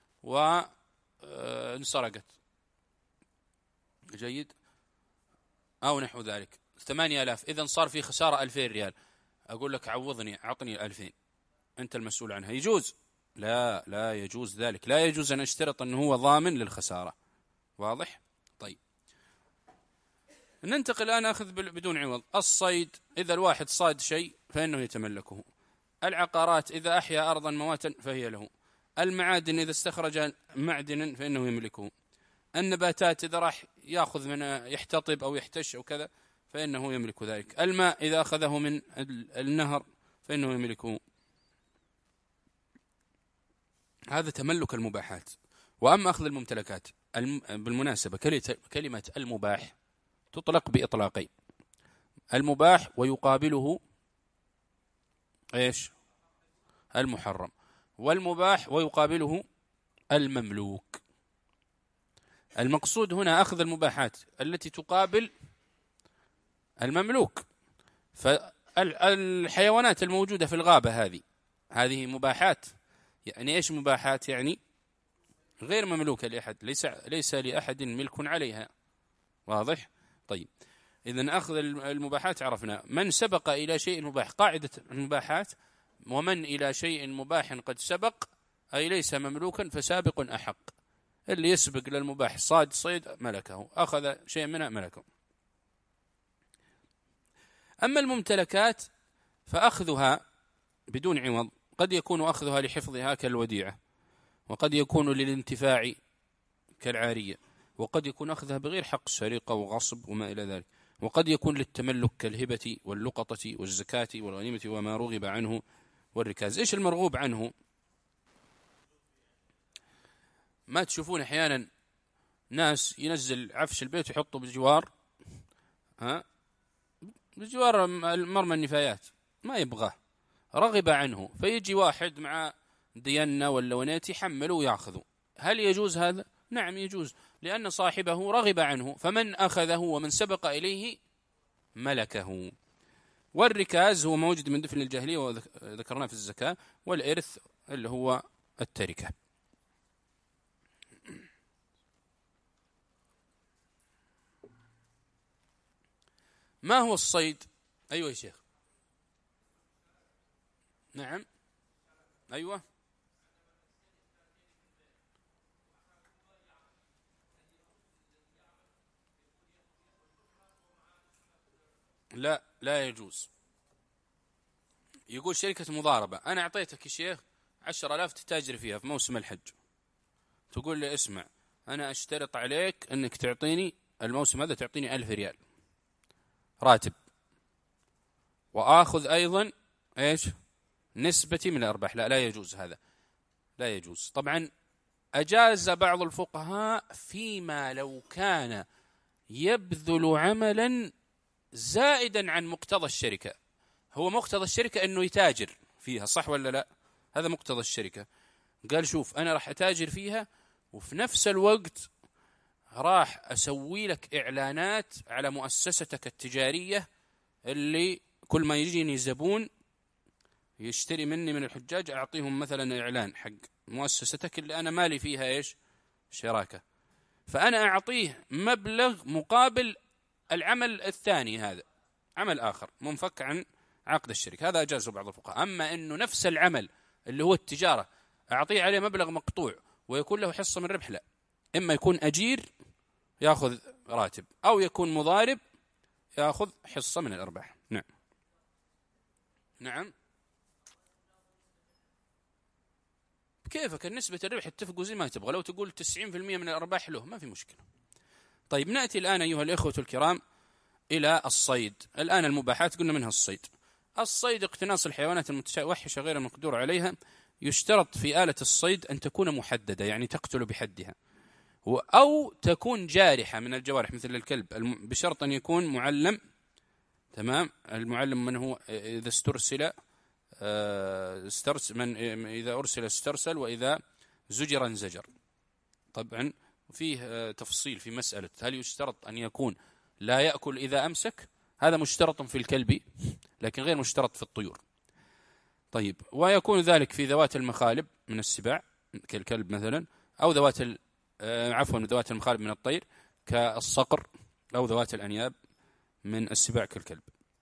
وانسرقت. جيد، أو نحو ذلك، ثمانية ألاف، إذن صار في خسارة ألفين ريال. أقول لك عوضني، أعطني ألفين، أنت المسؤول عنها. يجوز؟ لا، لا يجوز ذلك، لا يجوز أن اشترط أنه هو ضامن للخسارة. واضح؟ طيب، ننتقل الآن أخذ بدون عوض. الصيد، إذا الواحد صاد شيء فإنه يتملكه. العقارات، إذا أحيا أرضا مواتا فهي له. المعادن، إذا استخرج معدنا فإنه يملكه. النباتات، إذا راح يأخذ من يحتطب أو يحتش أو كذا فإنه يملك ذلك. الماء، إذا أخذه من النهر فإنه يملكه. هذا تملك المباحات. وأما أخذ الممتلكات، بالمناسبة كلمة المباح تطلق بإطلاقين: المباح ويقابله إيش؟ المحرم، والمباح ويقابله المملوك. المقصود هنا أخذ المباحات التي تقابل المملوك. فالحيوانات الموجودة في الغابة هذه هذه مباحات. يعني إيش مباحات؟ يعني غير مملوكة لأحد، ليس ليس لأحد ملك عليها. واضح؟ طيب، إذن أخذ المباحات عرفنا. من سبق إلى شيء مباح، قاعدة المباحات: ومن إلى شيء مباح قد سبق أي ليس مملوكا فسابق أحق. اللي يسبق للمباح صاد صيد ملكه، أخذ شيء منها ملكه. أما الممتلكات فأخذها بدون عوض، قد يكون أخذها لحفظها كالوديعة، وقد يكون للانتفاع كالعارية، وقد يكون أخذها بغير حق، سرقة وغصب وما إلى ذلك، وقد يكون للتملك كالهبة واللقطة والزكاة والغنيمة وما رغب عنه والركاز. إيش المرغوب عنه؟ ما تشوفون أحيانا ناس ينزل عفش البيت ويحطه بجوار ها بجوار مرمى النفايات، ما يبغاه، رغب عنه، فيجي واحد مع دينا ولا ونيت يحمله ويأخذه. هل يجوز هذا؟ نعم يجوز، لأن صاحبه رغب عنه، فمن أخذه ومن سبق إليه ملكه. والركاز هو موجود من دفن الجاهلية وذكرناه في الزكاة، والإرث اللي هو التركة. ما هو الصيد؟ أيوة يا شيخ. نعم أيوة. لا لا يجوز. يقول شركة مضاربة، أنا أعطيتك يا شيخ عشر آلاف تتاجر فيها في موسم الحج، تقول لي اسمع أنا أشترط عليك أنك تعطيني الموسم هذا تعطيني ألف ريال راتب، وآخذ أيضا إيش نسبتي من الأرباح. لا لا يجوز هذا، لا يجوز. طبعا أجاز بعض الفقهاء فيما لو كان يبذل عملا زائدا عن مقتضى الشركة. هو مقتضى الشركة أنه يتاجر فيها، صح ولا لا؟ هذا مقتضى الشركة. قال شوف أنا راح أتاجر فيها وفي نفس الوقت راح أسوي لك إعلانات على مؤسستك التجارية، اللي كل ما يجيني زبون يشتري مني من الحجاج أعطيهم مثلا إعلان حق مؤسستك اللي أنا مالي فيها إيش شراكة، فأنا أعطيه مبلغ مقابل العمل الثاني، هذا عمل آخر منفك عن عقد الشركة، هذا أجازه بعض الفقهاء. أما أنه نفس العمل اللي هو التجارة أعطيه عليه مبلغ مقطوع ويكون له حصة من ربح، لا. إما يكون أجير يأخذ راتب، أو يكون مضارب يأخذ حصة من الأرباح. نعم نعم كيفك النسبة الربح اتفقوا زي ما تبغى، لو تقول تسعين بالمئة من الأرباح له ما في مشكلة. طيب نأتي الآن أيها الإخوة الكرام إلى الصيد. الآن المباحات قلنا منها الصيد. الصيد اقتناص الحيوانات المتوحشة غير المقدور عليها. يشترط في آلة الصيد أن تكون محددة، يعني تقتل بحدها، أو تكون جارحة من الجوارح مثل الكلب، بشرط أن يكون معلم. تمام. المعلم من هو؟ إذا استرسل استرسل من إذا أرسل استرسل، وإذا زجر انزجر. طبعا فيه تفصيل في مسألة هل يشترط أن يكون لا يأكل إذا أمسك، هذا مشترط في الكلب لكن غير مشترط في الطيور. طيب ويكون ذلك في ذوات المخالب من السباع كالكلب مثلا، أو ذوات عفوا ذوات المخالب من الطير كالصقر، أو ذوات الأنياب من السباع كالكلب.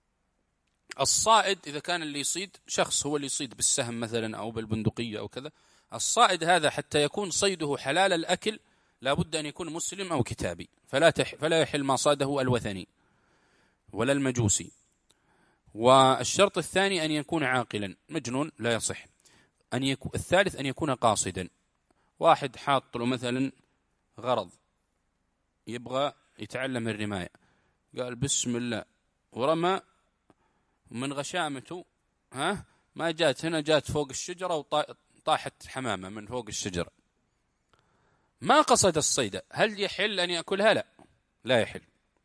الصائد إذا كان اللي يصيد شخص هو اللي يصيد بالسهم مثلا أو بالبندقية أو كذا، الصائد هذا حتى يكون صيده حلال الأكل لابد أن يكون مسلم أو كتابي، فلا تح فلا يحل ما صاده الوثني ولا المجوسي. والشرط الثاني أن يكون عاقلا، مجنون لا يصح. أن يكون الثالث أن يكون قاصدا، واحد حاط له مثلا غرض يبغى يتعلم الرماية، قال بسم الله ورمى، ومن غشامته ها ما جات هنا، جات فوق الشجرة وطاحت حمامة من فوق الشجرة، ما قصد الصيد، هل يحل أن يأكلها؟ لا لا يحل.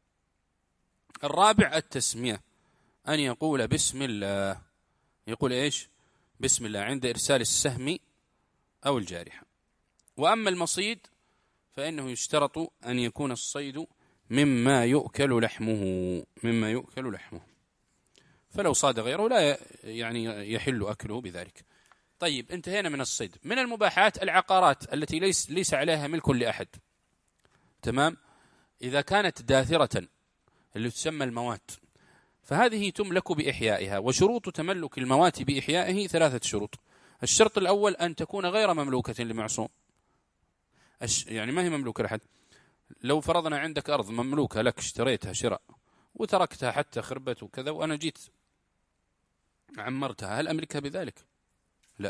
الرابع التسمية، أن يقول بسم الله، يقول إيش بسم الله عند إرسال السهم أو الجارحة. وأما المصيد فإنه يشترط أن يكون الصيد مما يؤكل لحمه، مما يؤكل لحمه، فلو صاد غيره لا يعني يحل أكله بذلك. طيب انتهينا من الصيد. من المباحات العقارات التي ليس ليس عليها ملك لأحد. تمام. إذا كانت داثرة اللي تسمى الموات، فهذه تملك بإحيائها. وشروط تملك الموات بإحيائه ثلاثة شروط. الشرط الأول أن تكون غير مملوكة لمعصوم، يعني ما هي مملوكة لأحد. لو فرضنا عندك أرض مملوكة لك، اشتريتها شراء وتركتها حتى خربت وكذا، وأنا جيت عمرتها، هل أملكها بذلك؟ لا.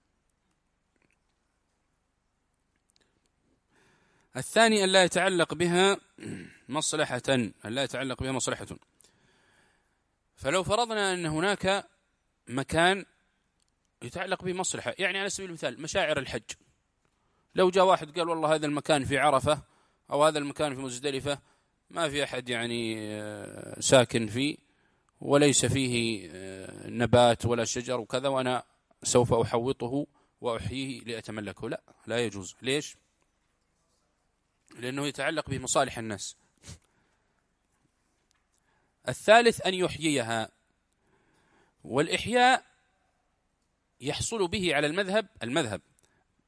الثاني أن لا يتعلق بها مصلحة، أن لا يتعلق بها مصلحة. فلو فرضنا أن هناك مكان يتعلق به مصلحة، يعني على سبيل المثال مشاعر الحج، لو جاء واحد قال والله هذا المكان في عرفة أو هذا المكان في مزدلفة ما في أحد يعني ساكن فيه وليس فيه نبات ولا شجر وكذا، وأنا سوف أحوطه وأحييه لأتملكه، لا لا يجوز. ليش؟ لأنه يتعلق بمصالح الناس. الثالث أن يحييها، والإحياء يحصل به على المذهب المذهب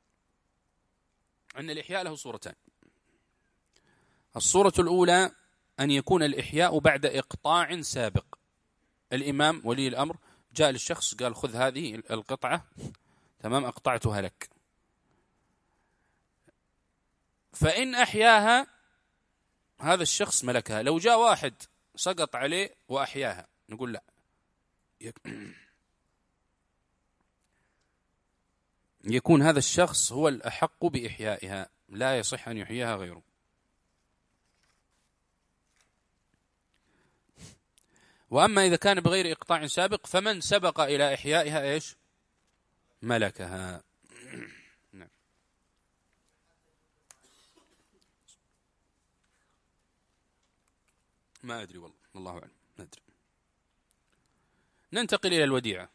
أن الإحياء له صورتان. الصورة الأولى أن يكون الإحياء بعد إقطاع سابق. الإمام ولي الأمر جاء للشخص قال خذ هذه القطعة، تمام، أقطعتها لك. فإن أحياها هذا الشخص ملكها. لو جاء واحد سقط عليه وأحياها نقول لا، يكون هذا الشخص هو الأحق بإحيائها، لا يصح أن يحييها غيره. وأما إذا كان بغير إقطاع سابق فمن سبق إلى إحيائها إيش؟ ملكها. نعم. ما أدري والله، الله أعلم، ما أدري. ننتقل إلى الوديعة.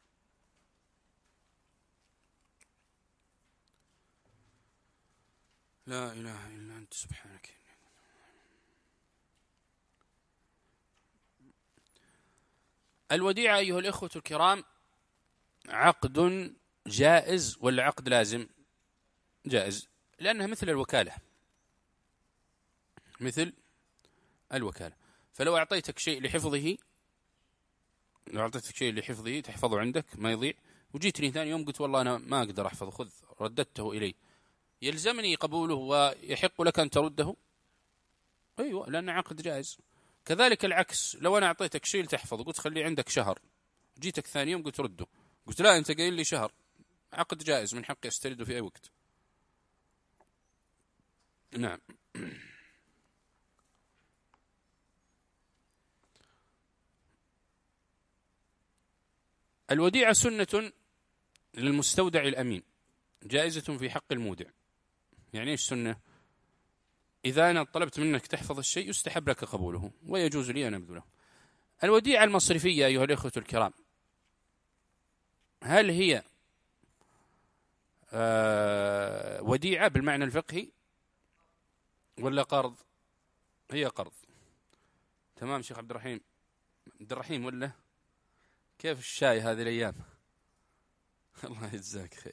لا إله إلا أنت سبحانك. الوديعة أيها الإخوة الكرام عقد جائز ولا عقد لازم؟ جائز، لأنها مثل الوكالة، مثل الوكالة. فلو أعطيتك شيء لحفظه، لو أعطيتك شيء لحفظه تحفظه عندك ما يضيع، وجيتني ثاني يوم قلت والله أنا ما أقدر أحفظه، خذ، رددته إلي، يلزمني قبوله ويحق لك أن ترده؟ أيوة، لأن عقد جائز. كذلك العكس، لو أنا أعطيتك شيء لتحفظه قلت خليه عندك شهر، جيتك ثاني يوم قلت رده، قلت لا أنت قايل لي شهر، عقد جائز من حقي أسترده في أي وقت. نعم. الوديعة سنة للمستودع الأمين، جائزة في حق المودع. يعني إيش سنة؟ إذا أنا طلبت منك تحفظ الشيء يستحب لك قبوله ويجوز لي أن أبذله. الوديعة المصرفية أيها الأخوة الكرام، هل هي آه وديعة بالمعنى الفقهي ولا قرض؟ هي قرض. تمام شيخ عبد الرحيم، عبد الرحيم ولا كيف الشاي هذه الأيام؟ الله يجزاك خير.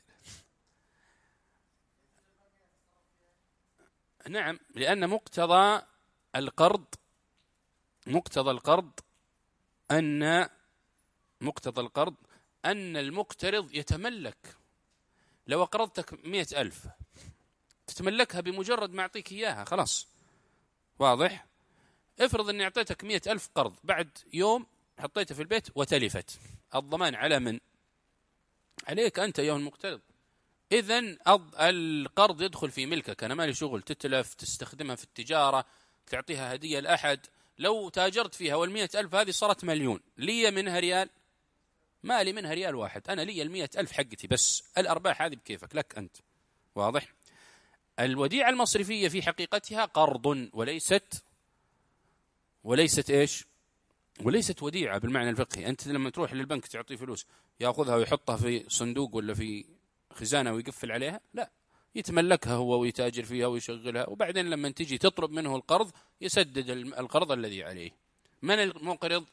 نعم، لأن مقتضى القرض، مقتضى القرض أن مقتضى القرض أن المقترض يتملك. لو أقرضتك مئة ألف تتملكها بمجرد ما أعطيك إياها، خلاص، واضح؟ افرض أني أعطيتك مئة ألف قرض، بعد يوم حطيته في البيت وتلفت، الضمان على من؟ عليك أنت أيها المقترض. إذن القرض يدخل في ملكك، أنا مالي شغل، تتلف تستخدمها في التجارة، تعطيها هدية لأحد، لو تاجرت فيها والمئة ألف هذه صارت مليون، لي منها ريال؟ ما لي منها ريال واحد، أنا لي المئة ألف حقتي بس، الأرباح هذه بكيفك، لك أنت، واضح؟ الوديعة المصرفية في حقيقتها قرض وليست وليست إيش؟ وليست وديعة بالمعنى الفقهي. أنت لما تروح للبنك تعطيه فلوس يأخذها ويحطها في صندوق ولا في خزانة ويقفل عليها؟ لا، يتملكها هو ويتاجر فيها ويشغلها، وبعدين لما تجي تطلب منه القرض يسدد القرض الذي عليه. من المقرض؟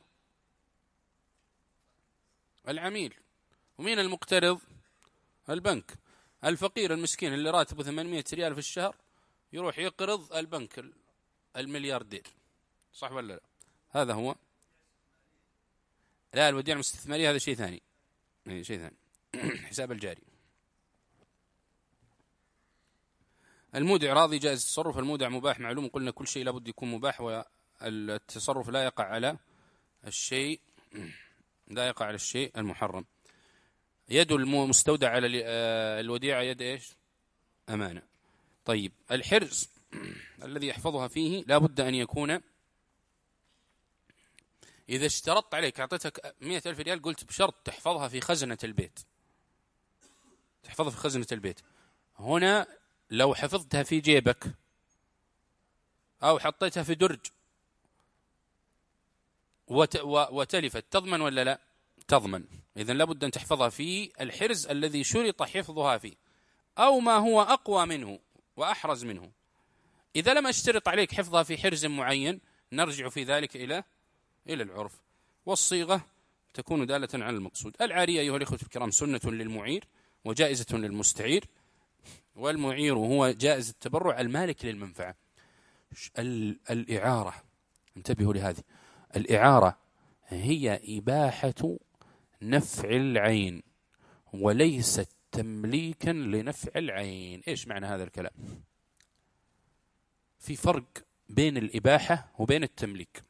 العميل. ومين المقترض؟ البنك. الفقير المسكين اللي راتبه ثمانمئة ريال في الشهر يروح يقرض البنك الملياردير، صح ولا لا؟ هذا هو. لا، الوديعة المستثمرية هذا شيء ثاني، شيء ثاني. حساب الجاري. المودع راضي جائز التصرف. المودع مباح معلوم، قلنا كل شيء لابد يكون مباح، والتصرف لا يقع على الشيء لا يقع على الشيء المحرم. يد المستودع على الوديعة يد إيش؟ أمانة. طيب، الحرز الذي يحفظها فيه لابد أن يكون، إذا اشترطت عليك أعطيتك مئة ألف ريال قلت بشرط تحفظها في خزنة البيت، تحفظها في خزنة البيت، هنا لو حفظتها في جيبك أو حطيتها في درج وتلفت تضمن ولا لا؟ تضمن. إذن لابد أن تحفظها في الحرز الذي شرط حفظها فيه، أو ما هو أقوى منه وأحرز منه. إذا لم أشترط عليك حفظها في حرز معين نرجع في ذلك إلى إلى العرف، والصيغة تكون دالة على المقصود. العارية أيها الأخوة الكرام سنة للمعير وجائزة للمستعير، والمعير هو جائز التبرع المالك للمنفعة. الإعارة انتبهوا لهذه. الإعارة هي إباحة نفع العين وليست تمليكا لنفع العين. إيش معنى هذا الكلام؟ في فرق بين الإباحة وبين التمليك.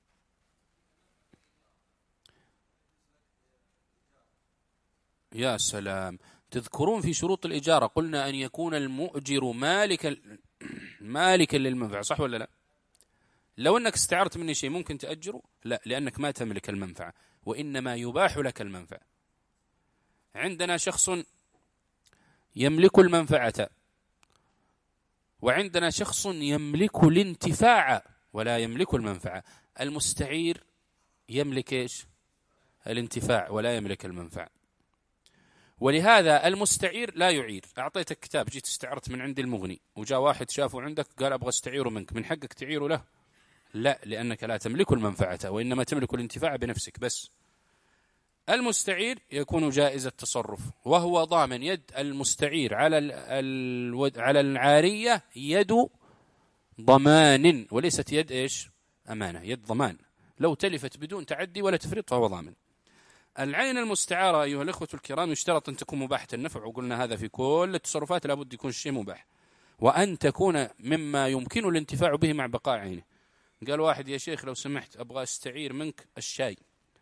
يا سلام، تذكرون في شروط الإجارة قلنا أن يكون المؤجر مالكا مالكا للمنفعة، صح ولا لا؟ لو أنك استعرت مني شيء ممكن تأجره؟ لا، لأنك ما تملك المنفعة، وإنما يباح لك المنفعة. عندنا شخص يملك المنفعة، وعندنا شخص يملك الانتفاع ولا يملك المنفعة. المستعير يملك إيش؟ الانتفاع ولا يملك المنفعة. ولهذا المستعير لا يعير. أعطيتك كتاب، جيت استعرت من عند المغني، وجاء واحد شافه عندك قال أبغى استعيره منك، من حقك تعيره له؟ لا، لأنك لا تملك المنفعة وإنما تملك الانتفاع بنفسك بس. المستعير يكون جائز التصرف، وهو ضامن. يد المستعير على ال على العارية يد ضمان وليست يد إيش؟ أمانة، يد ضمان. لو تلفت بدون تعدي ولا تفريط فهو ضامن. العين المستعارة أيها الأخوة الكرام يشترط أن تكون مباحة النفع، وقلنا هذا في كل التصرفات لابد يكون شيء مباح، وأن تكون مما يمكن الانتفاع به مع بقاء عينه. قال واحد يا شيخ لو سمحت أبغى استعير منك الشاي،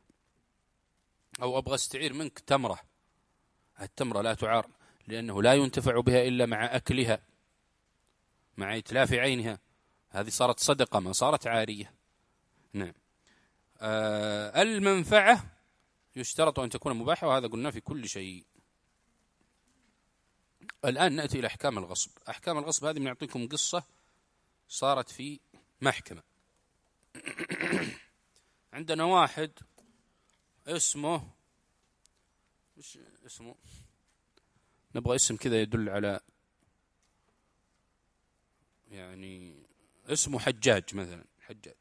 أو أبغى استعير منك تمرة. التمرة لا تعار لأنه لا ينتفع بها إلا مع أكلها، مع إتلاف عينها. هذه صارت صدقة ما صارت عارية. نعم. آه المنفعة يشترط أن تكون مباحة، وهذا قلنا في كل شيء. الآن نأتي إلى أحكام الغصب. أحكام الغصب هذه بنعطيكم قصة صارت في محكمة. عندنا واحد اسمه مش اسمه نبغى اسم كذا يدل على يعني اسمه حجاج مثلا. حجاج،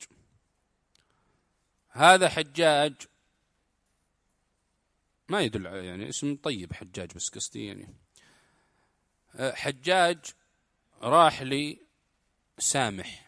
هذا حجاج ما يدل على يعني اسم طيب حجاج، بس قصدي يعني حجاج راح لي سامح.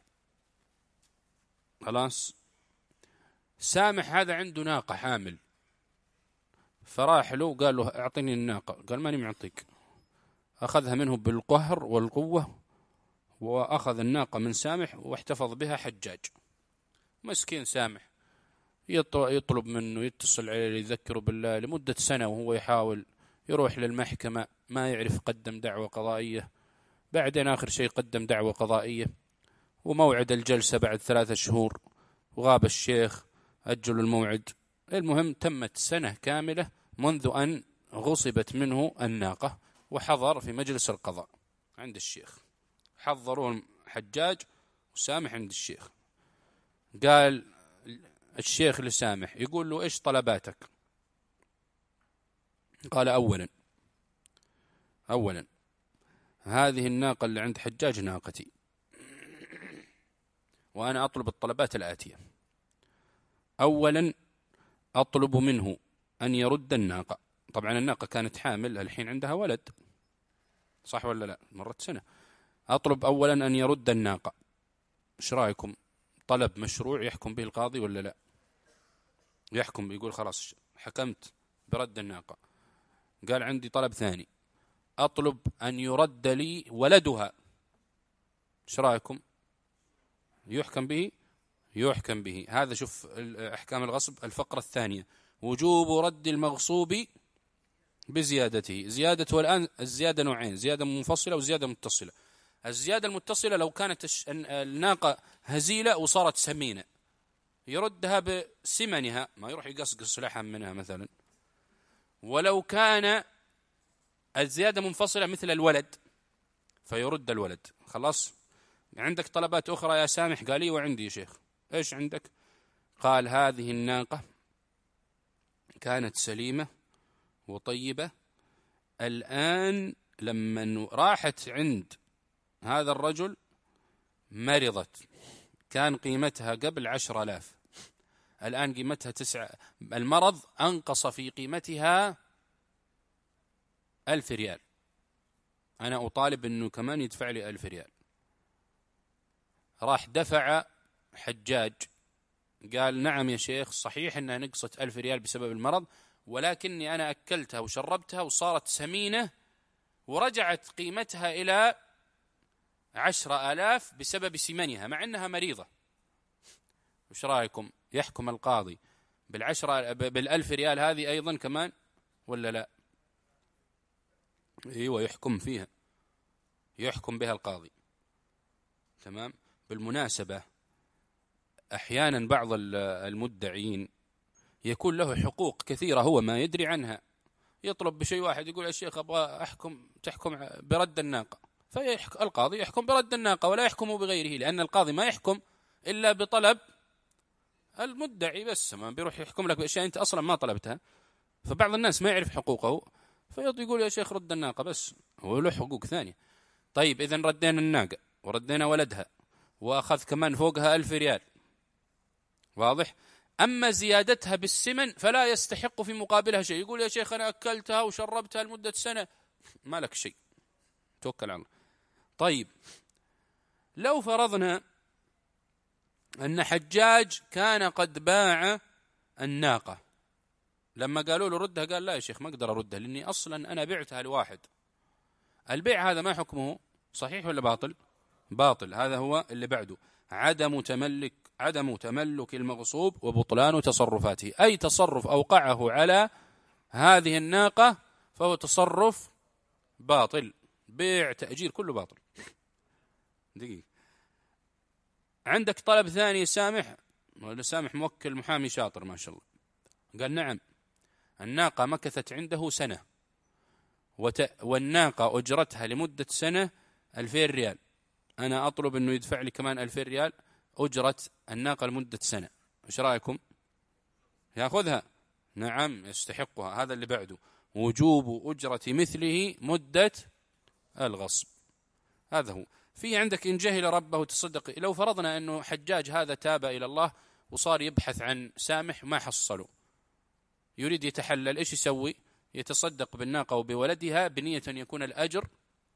خلاص، سامح هذا عنده ناقة حامل، فراح له قال له اعطيني الناقة، قال ماني معطيك. أخذها منه بالقهر والقوة، وأخذ الناقة من سامح واحتفظ بها حجاج. مسكين سامح يطلب منه، يتصل عليه يذكره بالله لمدة سنة، وهو يحاول يروح للمحكمة ما يعرف، قدم دعوة قضائية، بعدين آخر شيء قدم دعوة قضائية، وموعد الجلسة بعد ثلاثة شهور، وغاب الشيخ أجل الموعد. المهم تمت سنة كاملة منذ أن غصبت منه الناقة، وحضر في مجلس القضاء عند الشيخ، حضروا حجاج وسامح عند الشيخ. قال الشيخ لسامح يقول له إيش طلباتك؟ قال أولا أولا هذه الناقة اللي عند حجاج ناقتي، وأنا أطلب الطلبات الآتية. أولا أطلب منه أن يرد الناقة. طبعا الناقة كانت حامل، الحين عندها ولد، صح ولا لا؟ مرت سنة. أطلب أولا أن يرد الناقة. إيش رأيكم؟ طلب مشروع يحكم به القاضي ولا لا؟ يحكم، يقول خلاص حكمت برد الناقة. قال عندي طلب ثاني، أطلب أن يرد لي ولدها. إيش رأيكم؟ يحكم به؟ يحكم به. هذا شوف أحكام الغصب الفقرة الثانية، وجوب رد المغصوب بزيادته. زيادة، والآن الزيادة نوعين، زيادة منفصلة وزيادة متصلة. الزيادة المتصلة لو كانت الناقة هزيلة وصارت سمينة يردها بسمنها، ما يروح يقصقص لحم منها مثلا. ولو كان الزيادة منفصلة مثل الولد فيرد الولد. خلاص، عندك طلبات أخرى يا سامح؟ قال لي وعندي يا شيخ. إيش عندك؟ قال هذه الناقة كانت سليمة وطيبة، الآن لما راحت عند هذا الرجل مرضت، كان قيمتها قبل عشر آلاف، الآن قيمتها تسعة. المرض أنقص في قيمتها ألف ريال، أنا أطالب أنه كمان يدفع لي ألف ريال. راح دفع حجاج قال نعم يا شيخ صحيح أنها نقصت ألف ريال بسبب المرض، ولكني أنا أكلتها وشربتها وصارت سمينة ورجعت قيمتها إلى عشرة آلاف بسبب سمنها مع أنها مريضة. وش رأيكم؟ يحكم القاضي بالعشرة بالألف ريال هذه أيضا كمان ولا لا؟ أيوة يحكم فيها، يحكم بها القاضي. تمام. بالمناسبة أحيانا بعض المدعين يكون له حقوق كثيرة هو ما يدري عنها، يطلب بشيء واحد يقول يا شيخ أبغى أحكم تحكم برد الناقة، فالقاضي يحكم برد الناقة ولا يحكم بغيره، لأن القاضي ما يحكم إلا بطلب المدعي بس، ما بيروح يحكم لك بأشياء أنت أصلا ما طلبتها. فبعض الناس ما يعرف حقوقه فيقول يا شيخ رد الناقة بس، هو له حقوق ثانية. طيب إذن ردينا الناقة وردينا ولدها وأخذ كمان فوقها ألف ريال، واضح؟ أما زيادتها بالسمن فلا يستحق في مقابلها شيء، يقول يا شيخ أنا أكلتها وشربتها لمدة سنة، ما لك شيء، توكل على الله. طيب لو فرضنا أن حجاج كان قد باع الناقة، لما قالوا له ردها قال لا يا شيخ ما أقدر أردها لأني أصلا أنا بعتها لواحد. البيع هذا ما حكمه؟ صحيح ولا باطل؟ باطل. هذا هو اللي بعده، عدم تملك عدم تملك المغصوب وبطلان تصرفاته، أي تصرف أوقعه على هذه الناقة فهو تصرف باطل، بيع تأجير كله باطل. دقيقة، عندك طلب ثاني سامح، ولا سامح موكل محامي شاطر ما شاء الله، قال نعم الناقة مكثت عنده سنة وت... والناقة أجرتها لمدة سنة ألفين ريال، أنا أطلب أنه يدفع لي كمان ألفين ريال أجرة الناقة لمدة سنة، إيش رأيكم؟ يأخذها؟ نعم يستحقها. هذا اللي بعده، وجوب أجرة مثله مدة الغصب. هذا هو. في عندك إن جهل ربه تصدق، لو فرضنا أنه حجاج هذا تاب إلى الله وصار يبحث عن سامح ما حصله، يريد يتحلل، إيش يسوي؟ يتصدق بالناقة وبولدها بنية أن يكون الأجر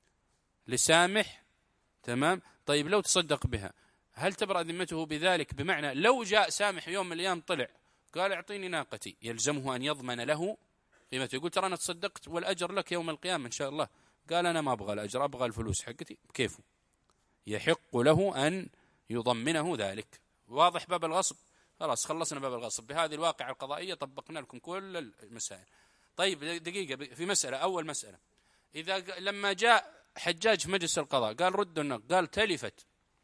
لسامح. تمام. طيب لو تصدق بها هل تبرأ ذمته بذلك؟ بمعنى لو جاء سامح يوم من الأيام طلع قال اعطيني ناقتي، يلزمه أن يضمن له قيمته، يقول ترى أنا تصدقت والأجر لك يوم القيامة إن شاء الله، قال أنا ما أبغى الأجر أبغى الفلوس حقتي، كيفه؟ يحق له أن يضمنه ذلك. واضح باب الغصب؟ خلاص خلصنا باب الغصب. بهذه الواقعة القضائية طبقنا لكم كل المسائل. طيب دقيقة في مسألة، أول مسألة، إذا لما جاء حجاج في مجلس القضاء قال ردوا الناقة، قال تلفت،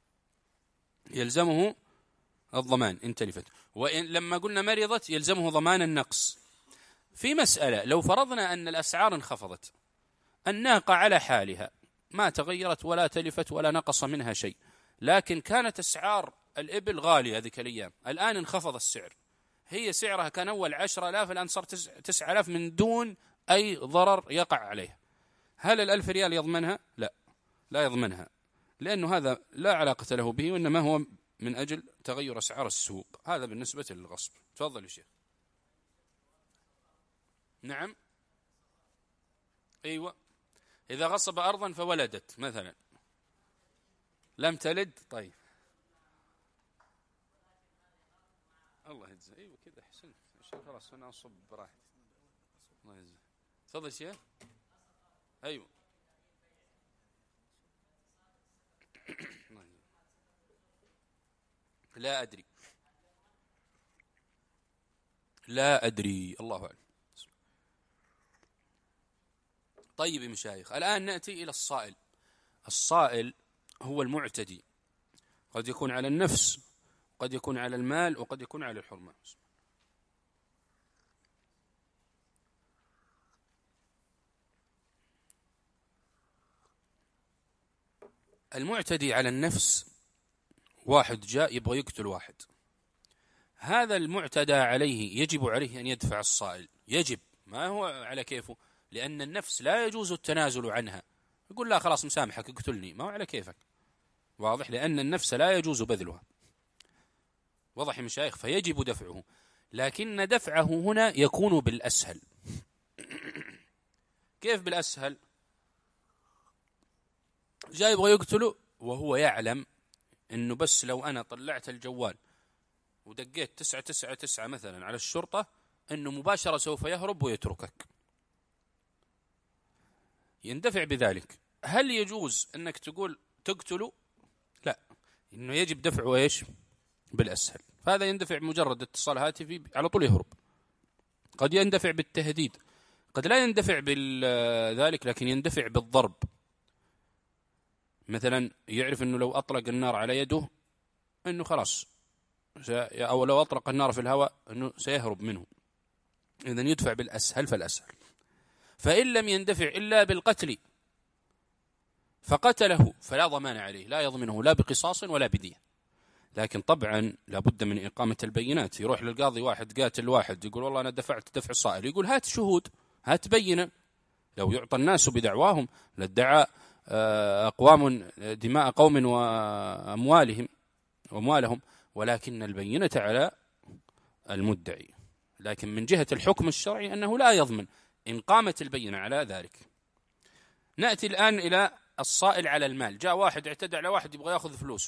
يلزمه الضمان إن تلفت، وإن لما قلنا مرضت يلزمه ضمان النقص. في مسألة لو فرضنا أن الأسعار انخفضت، الناقة على حالها ما تغيرت ولا تلفت ولا نقص منها شيء، لكن كانت أسعار الإبل غالية ذيك الأيام، الآن انخفض السعر، هي سعرها كان أول عشرة آلاف الآن صار تسعة آلاف من دون أي ضرر يقع عليها، هل الألف ريال يضمنها؟ لا، لا يضمنها، لأنه هذا لا علاقة له به، وإنما هو من أجل تغير أسعار السوق. هذا بالنسبة للغصب. تفضل يا شيخ. نعم أيوة، إذا غصب أرضا فولدت مثلا لم تلد، طيب الله يجزاه، أيوة كذا أحسنت، خلاص أنا أصب براحتي، الله يجزاه. تفضل شيخ. أيوة لا أدري لا أدري الله أعلم. طيب يا مشايخ، الآن نأتي إلى الصائل. الصائل هو المعتدي، قد يكون على النفس، قد يكون على المال، وقد يكون على الحرمة. المعتدي على النفس واحد جاء يبغى يقتل واحد، هذا المعتدى عليه يجب عليه أن يدفع الصائل، يجب، ما هو على كيفه، لأن النفس لا يجوز التنازل عنها، يقول لا خلاص مسامحك اقتلني، ما هو على كيفك، واضح، لأن النفس لا يجوز بذلها، واضح يا مشايخ، فيجب دفعه، لكن دفعه هنا يكون بالأسهل. كيف بالأسهل؟ جاي يبغى يقتله وهو يعلم أنه بس لو أنا طلعت الجوال ودقيت تسعة تسعة تسعة مثلا على الشرطة أنه مباشرة سوف يهرب ويتركك، يندفع بذلك. هل يجوز أنك تقول تقتله؟ لا، إنه يجب دفعه إيش؟ بالأسهل. فهذا يندفع مجرد اتصال هاتفي على طول يهرب. قد يندفع بالتهديد، قد لا يندفع بذلك لكن يندفع بالضرب. مثلا يعرف أنه لو أطلق النار على يده أنه خلاص، أو لو أطلق النار في الهواء أنه سيهرب منه، إذن يدفع بالأسهل فالأسهل. فإن لم يندفع إلا بالقتل فقتله فلا ضمان عليه، لا يضمنه لا بقصاص ولا بدية. لكن طبعا لابد من إقامة البينات. يروح للقاضي واحد قاتل واحد يقول والله أنا دفعت دفع الصائل، يقول هات شهود، هات بينة. لو يعطى الناس بدعواهم لادعى أقوام دماء قوم وأموالهم وأموالهم، ولكن البينة على المدعي. لكن من جهة الحكم الشرعي أنه لا يضمن إن قامت البينة على ذلك. نأتي الآن إلى الصائل على المال. جاء واحد اعتدى على واحد يبغى يأخذ فلوسه،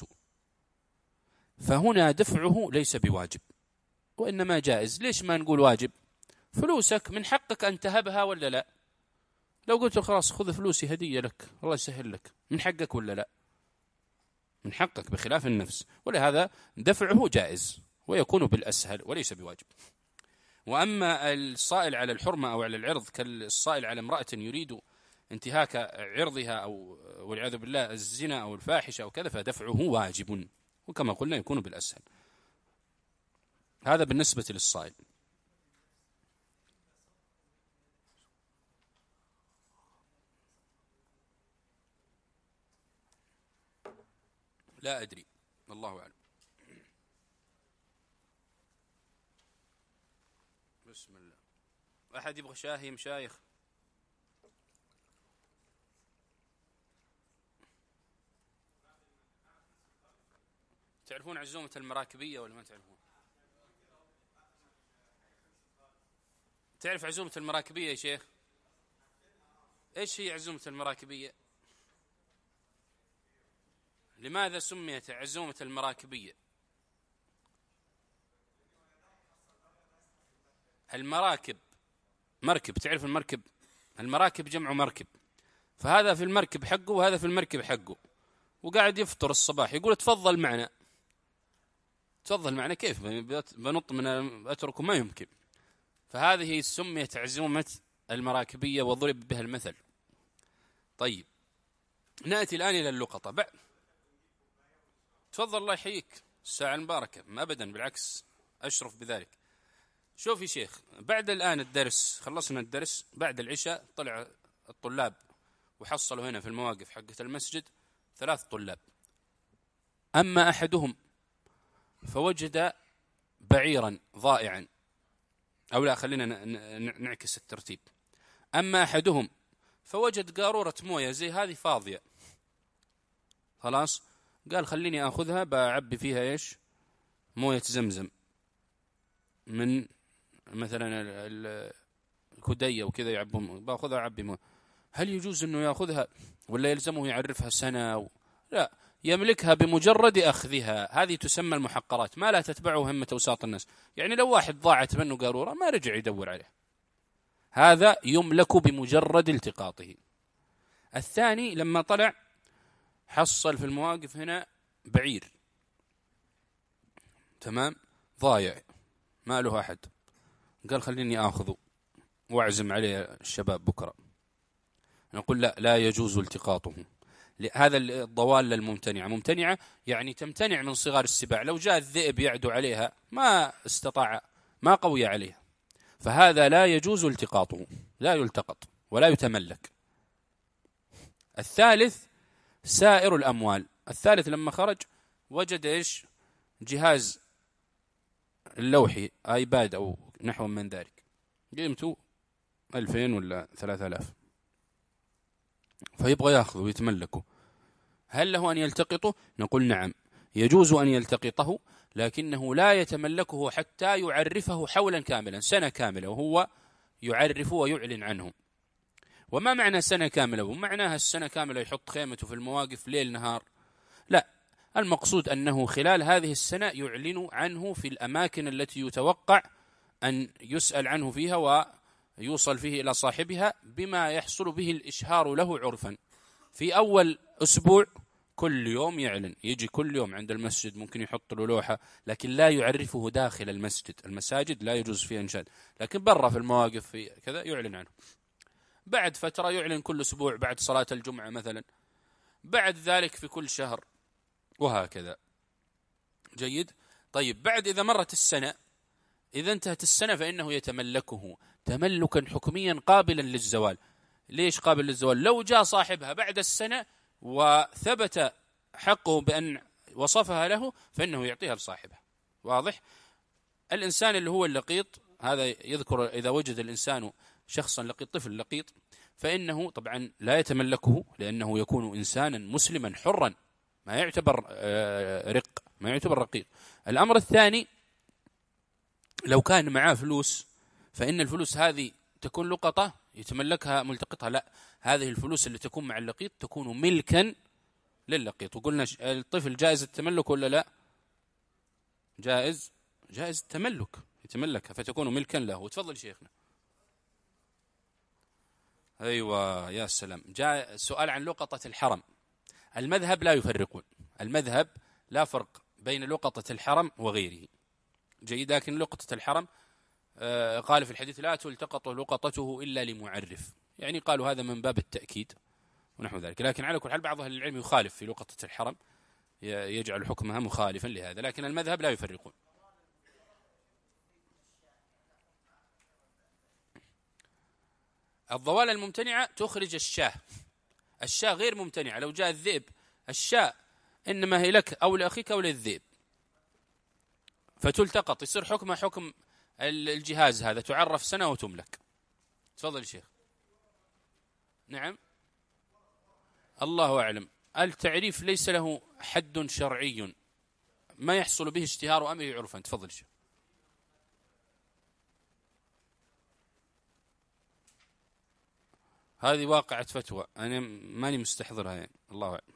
فهنا دفعه ليس بواجب وإنما جائز. ليش ما نقول واجب؟ فلوسك من حقك أن تهبها ولا لا؟ لو قلت خلاص خذ فلوسي هدية لك الله يسهل لك، من حقك ولا لا؟ من حقك بخلاف النفس، ولهذا دفعه جائز ويكون بالأسهل وليس بواجب. وأما الصائل على الحرمة أو على العرض كالصائل على امرأة يريد انتهاك عرضها أو والعياذ بالله الزنا أو الفاحشة أو كذا فدفعه واجب، وكما قلنا يكون بالأسهل. هذا بالنسبة للصائل. لا أدري، الله أعلم. بسم الله. أحد يبغى شاهي مشايخ؟ تعرفون عزومة المراكبية ولا ما تعرفون؟ تعرف عزومة المراكبية يا شيخ؟ إيش هي عزومة المراكبية؟ لماذا سميت عزومة المراكبية؟ المراكب مركب، تعرف المركب؟ المراكب جمع مركب، فهذا في المركب حقه وهذا في المركب حقه، وقاعد يفطر الصباح يقول تفضل معنا. تفضل معنا كيف؟ بنط من أتركه ما يمكن. فهذه سميت عزومة المراكبية وضرب بها المثل. طيب نأتي الآن إلى اللقطة. بعد تفضل الله يحييك، الساعة المباركة، ما أبدا بالعكس أشرف بذلك. شوف يا شيخ، بعد الآن الدرس خلصنا الدرس، بعد العشاء طلع الطلاب وحصلوا هنا في المواقف حقة المسجد ثلاث طلاب. أما أحدهم فوجد بعيرا ضائعا، أو لا خلينا نعكس الترتيب. أما أحدهم فوجد قارورة موية زي هذه فاضية، خلاص قال خليني أخذها بعبي فيها إيش؟ موية زمزم من مثلا الكدية وكذا يعبون، باخذها أعبي موية. هل يجوز أنه يأخذها ولا يلزمه يعرفها سنة و... لا، يملكها بمجرد أخذها. هذه تسمى المحقرات، ما لا تتبعه همة وساط الناس. يعني لو واحد ضاعت منه قارورة ما رجع يدور عليه، هذا يملك بمجرد التقاطه. الثاني لما طلع حصل في المواقف هنا بعير تمام ضايع ما له أحد، قال خليني آخذه وأعزم عليه الشباب بكرة. نقول لا، لا يجوز التقاطه. هذا الضوال الممتنعة، ممتنعة يعني تمتنع من صغار السباع. لو جاء الذئب يعدو عليها ما استطاع، ما قوي عليها، فهذا لا يجوز التقاطه، لا يلتقط ولا يتملك. الثالث سائر الأموال. الثالث لما خرج وجد إيش؟ جهاز اللوحي، آيباد أو نحو من ذلك، قيمته ألفين ولا ثلاثة آلاف، فيبغى يأخذه ويتملكه. هل له أن يلتقطه؟ نقول نعم يجوز أن يلتقطه، لكنه لا يتملكه حتى يعرفه حولا كاملا، سنة كاملة، وهو يعرف ويعلن عنه. وما معنى سنة كاملة؟ ومعناها السنة كاملة يحط خيمته في المواقف ليل نهار؟ لا، المقصود أنه خلال هذه السنة يعلن عنه في الأماكن التي يتوقع أن يسأل عنه فيها ويوصل فيه إلى صاحبها بما يحصل به الإشهار له عرفا. في أول أسبوع كل يوم يعلن، يجي كل يوم عند المسجد، ممكن يحط له لوحة، لكن لا يعرفه داخل المسجد. المساجد لا يجوز فيها إنشاد، لكن برا في المواقف في كذا يعلن عنه. بعد فترة يعلن كل أسبوع بعد صلاة الجمعة مثلا، بعد ذلك في كل شهر، وهكذا. جيد. طيب بعد إذا مرت السنة، إذا انتهت السنة فإنه يتملكه تملكا حكميا قابلا للزوال. ليش قابل للزوال؟ لو جاء صاحبها بعد السنة وثبت حقه بأن وصفها له فإنه يعطيها لصاحبها. واضح؟ الإنسان اللي هو اللقيط هذا يذكر إذا وجد الإنسان شخصا لقيط، طفل لقيط، فإنه طبعا لا يتملكه لأنه يكون إنسانا مسلما حرا، ما يعتبر رق، ما يعتبر رقيق. الأمر الثاني، لو كان معاه فلوس فإن الفلوس هذه تكون لقطة يتملكها ملتقطها، لا، هذه الفلوس اللي تكون مع اللقيط تكون ملكا للقيط. وقلنا الطفل جائز التملك ولا لا؟ جائز جائز التملك، يتملكها فتكون ملكا له. وتفضل شيخنا. أيوة يا سلام. جاء سؤال عن لقطة الحرم. المذهب لا يفرقون، المذهب لا فرق بين لقطة الحرم وغيره. جيد. لكن لقطة الحرم آه قال في الحديث لا تلتقط لقطته إلا لمعرف، يعني قالوا هذا من باب التأكيد ونحو ذلك. لكن على كل حال بعض أهل العلم يخالف في لقطة الحرم، يجعل حكمها مخالفا لهذا، لكن المذهب لا يفرقون. الضوال الممتنعة تخرج الشاه، الشاه غير ممتنعة. لو جاء الذئب، الشاة إنما هي لك أو لأخيك أو للذئب، فتلتقط، يصير حكمها حكم الجهاز هذا، تعرف سنة وتملك. تفضل الشيخ. نعم. الله أعلم. التعريف ليس له حد شرعي ما يحصل به اشتهار أمره عرفا. تفضل الشيخ. هذه واقعة فتوى، أنا ماني مستحضرها يعني. الله أعلم.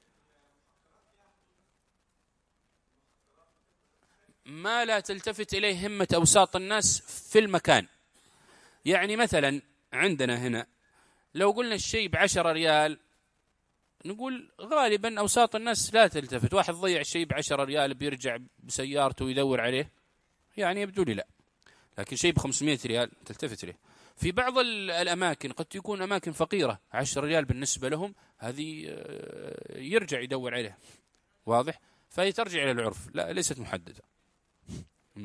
ما لا تلتفت إليه همة أوساط الناس في المكان. يعني مثلا عندنا هنا لو قلنا الشيء بعشرة ريال، نقول غالبا أوساط الناس لا تلتفت. واحد ضيع الشيء بعشرة ريال بيرجع بسيارته ويدور عليه، يعني يبدو لي لا. لكن شيء بخمسمائة ريال تلتفت إليه. في بعض الأماكن قد تكون أماكن فقيرة، عشرة ريال بالنسبة لهم هذه يرجع يدور عليه. واضح؟ فهي ترجع إلى العرف، لا ليست محددة. نعم.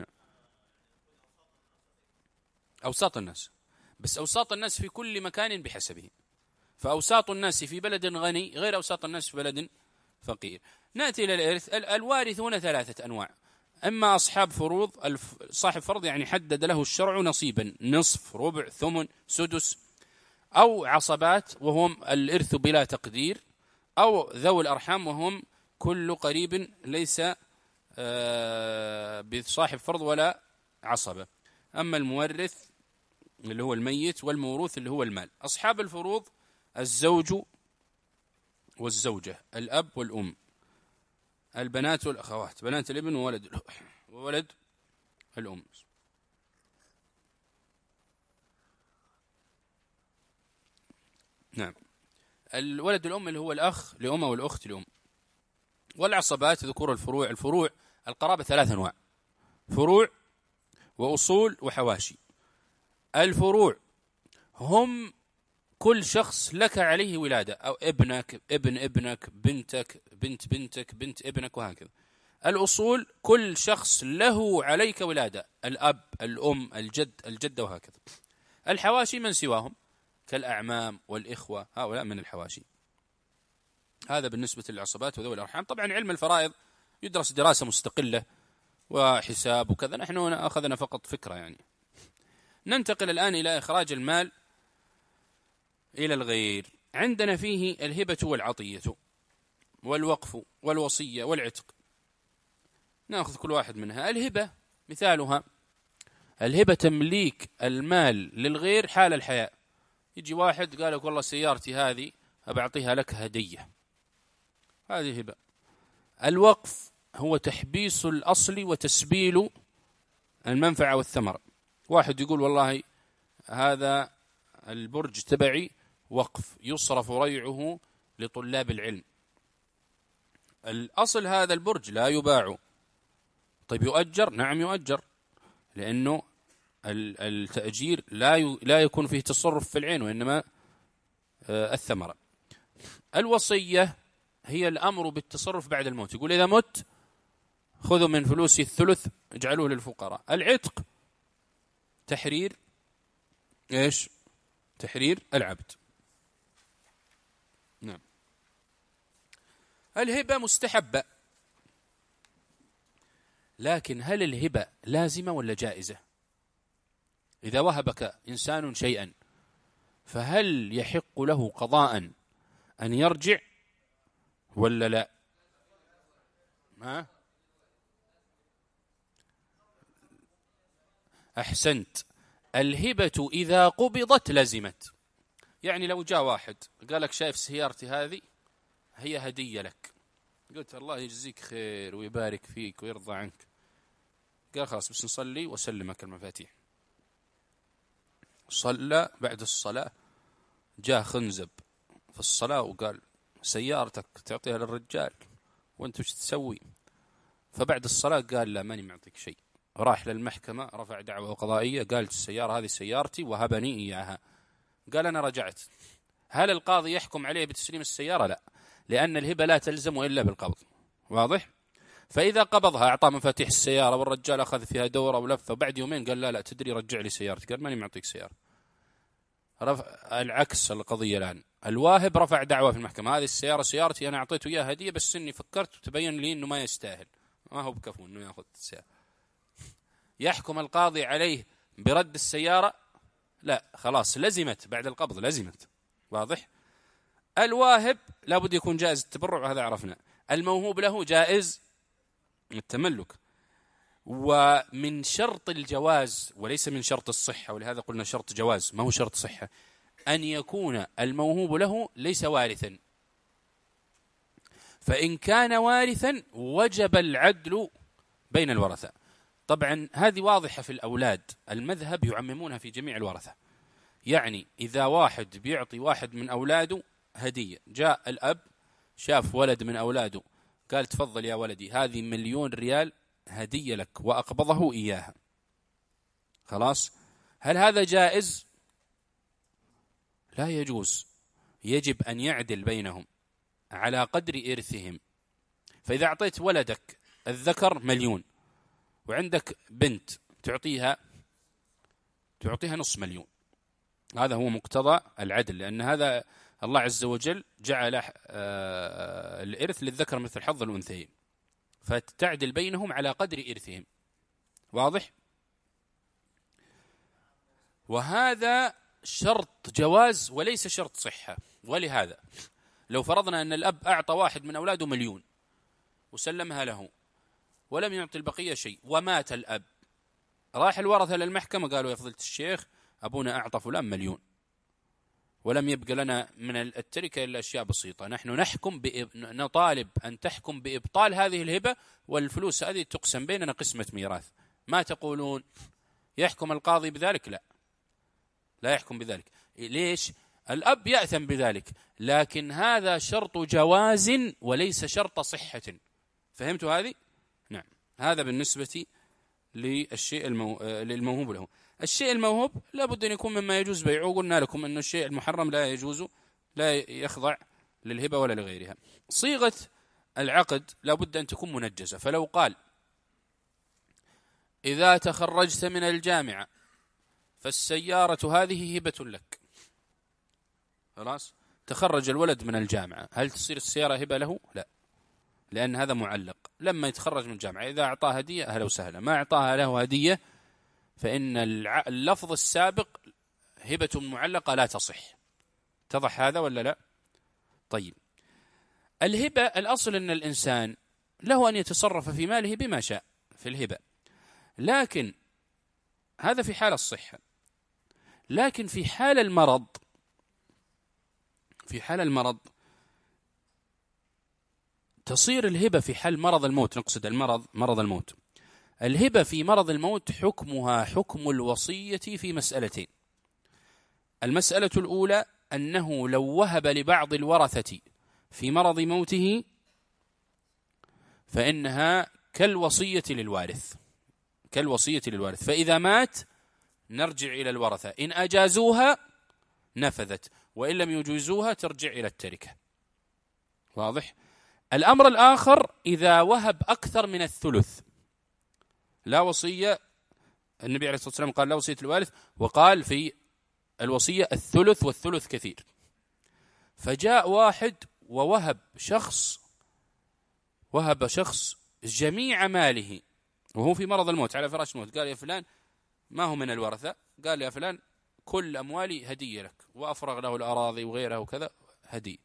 أوساط الناس، بس أوساط الناس في كل مكان بحسبه. فأوساط الناس في بلد غني غير أوساط الناس في بلد فقير. نأتي إلى الإرث. الوارثون ثلاثة أنواع: أما أصحاب فروض، صاحب فرض يعني حدد له الشرع نصيبا، نصف، ربع، ثمن، سدس، أو عصبات وهم الإرث بلا تقدير، أو ذوي الأرحام وهم كل قريب ليس بصاحب فرض ولا عصبة. أما المورث اللي هو الميت، والموروث اللي هو المال. أصحاب الفروض الزوج والزوجة، الأب والأم، البنات والأخوات، بنات الابن وولد وولد الأم. نعم. الولد الأم اللي هو الأخ لأم والأخت لأم. والعصبات ذكور الفروع. الفروع القرابة ثلاث أنواع: فروع وأصول وحواشي. الفروع هم كل شخص لك عليه ولادة، أو ابنك، ابن ابنك، بنتك، بنت بنتك، بنت ابنك، وهكذا. الأصول كل شخص له عليك ولادة، الأب، الأم، الجد، الجدة، وهكذا. الحواشي من سواهم كالأعمام والإخوة، هؤلاء من الحواشي. هذا بالنسبة للعصبات وذوي الأرحام. طبعا علم الفرائض يدرس دراسة مستقلة وحساب وكذا، نحن أخذنا فقط فكرة يعني. ننتقل الآن إلى إخراج المال إلى الغير. عندنا فيه الهبة والعطية والوقف والوصية والعتق. نأخذ كل واحد منها. الهبة مثالها: الهبة تمليك المال للغير حال الحياة. يجي واحد قال لك والله سيارتي هذه أبعطيها لك هدية، هذه هبة. الوقف هو تحبيس الأصل وتسبيل المنفعة والثمرة. واحد يقول والله هذا البرج تبعي وقف يصرف ريعه لطلاب العلم، الأصل هذا البرج لا يباع. طيب يؤجر؟ نعم يؤجر، لأنه التأجير لا لا يكون فيه تصرف في العين وإنما الثمرة. الوصية هي الأمر بالتصرف بعد الموت، يقول إذا مت خذوا من فلوسي الثلث اجعلوه للفقراء. العتق تحرير إيش؟ تحرير العبد. نعم. الهبة مستحبة، لكن هل الهبة لازمة ولا جائزة؟ إذا وهبك إنسان شيئا فهل يحق له قضاء أن يرجع ولا لا؟ ها؟ أحسنت. الهبة إذا قبضت لزمت. يعني لو جاء واحد قال لك شايف سيارتي هذه هي هدية لك، قلت الله يجزيك خير ويبارك فيك ويرضى عنك، قال خلاص بس نصلي وسلمك المفاتيح. صلى، بعد الصلاة جاء خنزب في الصلاة وقال سيارتك تعطيها للرجال وانت وش تسوي؟ فبعد الصلاة قال لا ماني معطيك شيء، راح للمحكمة رفع دعوة قضائية، قال السيارة هذه سيارتي وهبني إياها، قال أنا رجعت. هل القاضي يحكم عليه بتسليم السيارة؟ لا، لأن الهبة لا تلزم إلا بالقبض. واضح؟ فإذا قبضها أعطاه مفاتيح السيارة والرجال أخذ فيها دورة ولفة، وبعد يومين قال لا لا تدري رجع لي سيارتي، قال ماني معطيك سيارة. رفع العكس القضية الآن، الواهب رفع دعوة في المحكمة هذه السيارة سيارتي أنا أعطيته إياها هدية بس إني فكرت وتبين لي إنه ما يستاهل، ما هو بكفو إنه يأخذ السيارة. يحكم القاضي عليه برد السيارة؟ لا، خلاص لزمت بعد القبض لزمت. واضح؟ الواهب لابد يكون جائز التبرع وهذا عرفنا. الموهوب له جائز التملك. ومن شرط الجواز وليس من شرط الصحة، ولهذا قلنا شرط جواز ما هو شرط صحة، أن يكون الموهوب له ليس وارثا، فإن كان وارثا وجب العدل بين الورثة. طبعا هذه واضحة في الأولاد، المذهب يعممونها في جميع الورثة. يعني إذا واحد بيعطي واحد من أولاده هدية، جاء الأب شاف ولد من أولاده قال تفضل يا ولدي هذه مليون ريال هدية لك وأقبضه إياها، خلاص، هل هذا جائز؟ لا يجوز، يجب أن يعدل بينهم على قدر إرثهم. فإذا أعطيت ولدك الذكر مليون وعندك بنت تعطيها تعطيها نصف مليون، هذا هو مقتضى العدل، لأن هذا الله عز وجل جعل الإرث للذكر مثل حظ الأنثيين، فتعدل بينهم على قدر إرثهم. واضح؟ وهذا شرط جواز وليس شرط صحة. ولهذا لو فرضنا أن الأب أعطى واحد من أولاده مليون وسلمها له ولم يعطي البقية شيء ومات الأب، راح الورثة للمحكمة قالوا يا فضيلة الشيخ أبونا أعطى فلان مليون ولم يبقى لنا من التركة إلا أشياء بسيطة، نحن نحكم بإب... نطالب أن تحكم بإبطال هذه الهبة والفلوس هذه تقسم بيننا قسمة ميراث. ما تقولون؟ يحكم القاضي بذلك؟ لا، لا يحكم بذلك. ليش؟ الأب يأثم بذلك، لكن هذا شرط جواز وليس شرط صحة. فهمتوا هذه؟ نعم. هذا بالنسبة للشيء المو... للموهوب له. الشيء الموهوب لابد أن يكون مما يجوز بيعه، قلنا لكم أن الشيء المحرم لا يجوز، لا يخضع للهبة ولا لغيرها. صيغة العقد لابد أن تكون منجزة، فلو قال إذا تخرجت من الجامعة فالسيارة هذه هبة لك، خلاص تخرج الولد من الجامعة، هل تصير السيارة هبة له؟ لا، لأن هذا معلق. لما يتخرج من الجامعة إذا أعطاه هدية أهلا وسهلا، ما أعطاها له هدية فإن اللفظ السابق هبة معلقة لا تصح. اتضح هذا ولا لا؟ طيب، الهبة الأصل أن الإنسان له أن يتصرف في ماله بما شاء في الهبة، لكن هذا في حال الصحة. لكن في حال المرض في حال المرض تصير الهبة في حال مرض الموت، نقصد المرض مرض الموت. الهبة في مرض الموت حكمها حكم الوصية في مسألتين. المسألة الأولى أنه لو وهب لبعض الورثة في مرض موته فإنها كالوصية للوارث، كالوصية للوارث، فإذا مات نرجع إلى الورثة، إن أجازوها نفذت، وإن لم يجوزوها ترجع إلى التركة. واضح؟ الأمر الآخر إذا وهب أكثر من الثلث، لا وصية، النبي عليه الصلاة والسلام قال لا وصية الوارث، وقال في الوصية الثلث والثلث كثير. فجاء واحد ووهب شخص وهب شخص جميع ماله وهو في مرض الموت على فراش الموت، قال يا فلان ما هو من الورثة، قال يا فلان كل أموالي هدية لك، وأفرغ له الأراضي وغيرها وكذا هدية.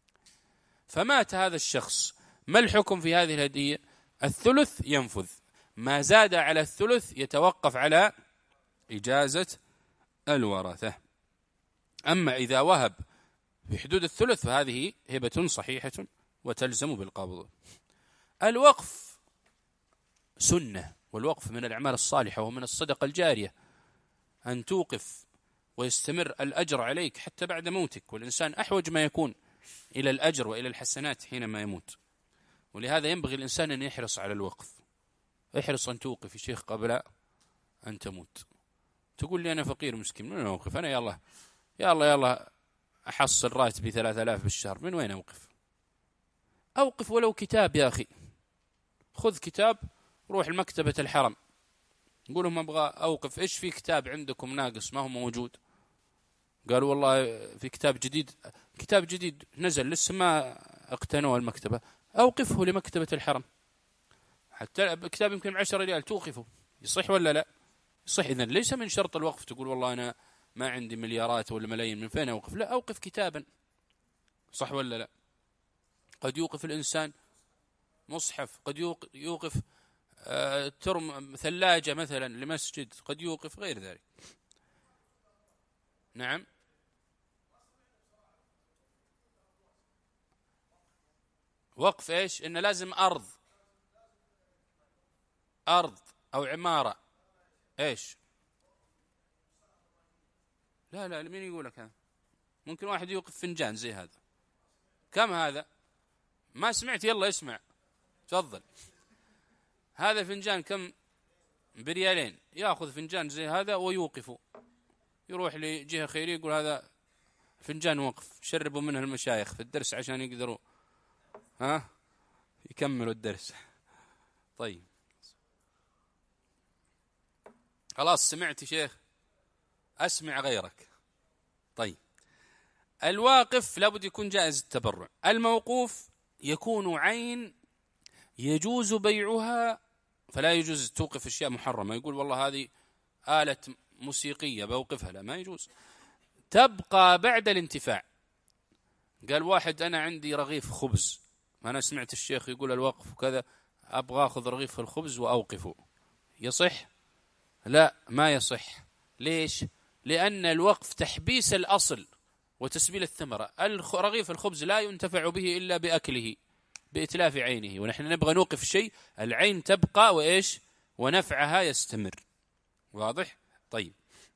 فمات هذا الشخص، ما الحكم في هذه الهدية؟ الثلث ينفذ، ما زاد على الثلث يتوقف على إجازة الورثة. أما إذا وهب في حدود الثلث فهذه هبة صحيحة وتلزم بالقبض. الوقف سنة، والوقف من الأعمال الصالحة ومن الصدقة الجارية، أن توقف ويستمر الأجر عليك حتى بعد موتك، والإنسان أحوج ما يكون إلى الأجر وإلى الحسنات حينما يموت، ولهذا ينبغي الإنسان أن يحرص على الوقف. احرص أن توقف يا شيخ قبل أن تموت. تقول لي أنا فقير مسكين، من وين أوقف أنا؟ يلا يلا يلا أحصل راتبي ثلاثة آلاف بالشهر، من وين أوقف؟ أوقف ولو كتاب يا أخي، خذ كتاب روح المكتبة الحرم قول لهم أبغى أوقف، إيش في كتاب عندكم ناقص ما هو موجود؟ قالوا والله في كتاب جديد، كتاب جديد نزل لسه ما اقتنوه المكتبة، أوقفه لمكتبة الحرم، حتى كتاب يمكن بعشرة ريال توقفه، يصح ولا لا؟ يصح. إذن ليس من شرط الوقف تقول والله أنا ما عندي مليارات ولا ملايين من فين أوقف، لا، أوقف كتابا، صح ولا لا؟ قد يوقف الإنسان مصحف، قد يوقف آه ترم ثلاجة مثلا لمسجد، قد يوقف غير ذلك. نعم، وقف إيش؟ إنه لازم أرض أرض أو عمارة. إيش؟ لا لا، مين يقول لك هذا؟ ممكن واحد يوقف فنجان زي هذا. كم هذا؟ ما سمعت؟ يلا اسمع، تفضل. هذا الفنجان كم؟ بريالين. يأخذ فنجان زي هذا ويوقفه، يروح لجهة خيرية يقول هذا فنجان وقف، شربوا منه المشايخ في الدرس عشان يقدروا ها يكملوا الدرس. طيب خلاص سمعت شيخ، أسمع غيرك. طيب الواقف لابد يكون جائز التبرع. الموقوف يكون عين يجوز بيعها، فلا يجوز توقف أشياء محرمة، يقول والله هذه آلة موسيقية بوقفها، لا، ما يجوز. تبقى بعد الانتفاع. قال واحد أنا عندي رغيف خبز، أنا سمعت الشيخ يقول الوقف وكذا، أبغى أخذ رغيف الخبز وأوقفه، يصح؟ لا، ما يصح. ليش؟ لأن الوقف تحبيس الأصل وتسبيل الثمرة. رغيف الخبز لا ينتفع به إلا بأكله بإتلاف عينه، ونحن نبغى نوقف شيء العين تبقى وإيش ونفعها يستمر. واضح؟ طيب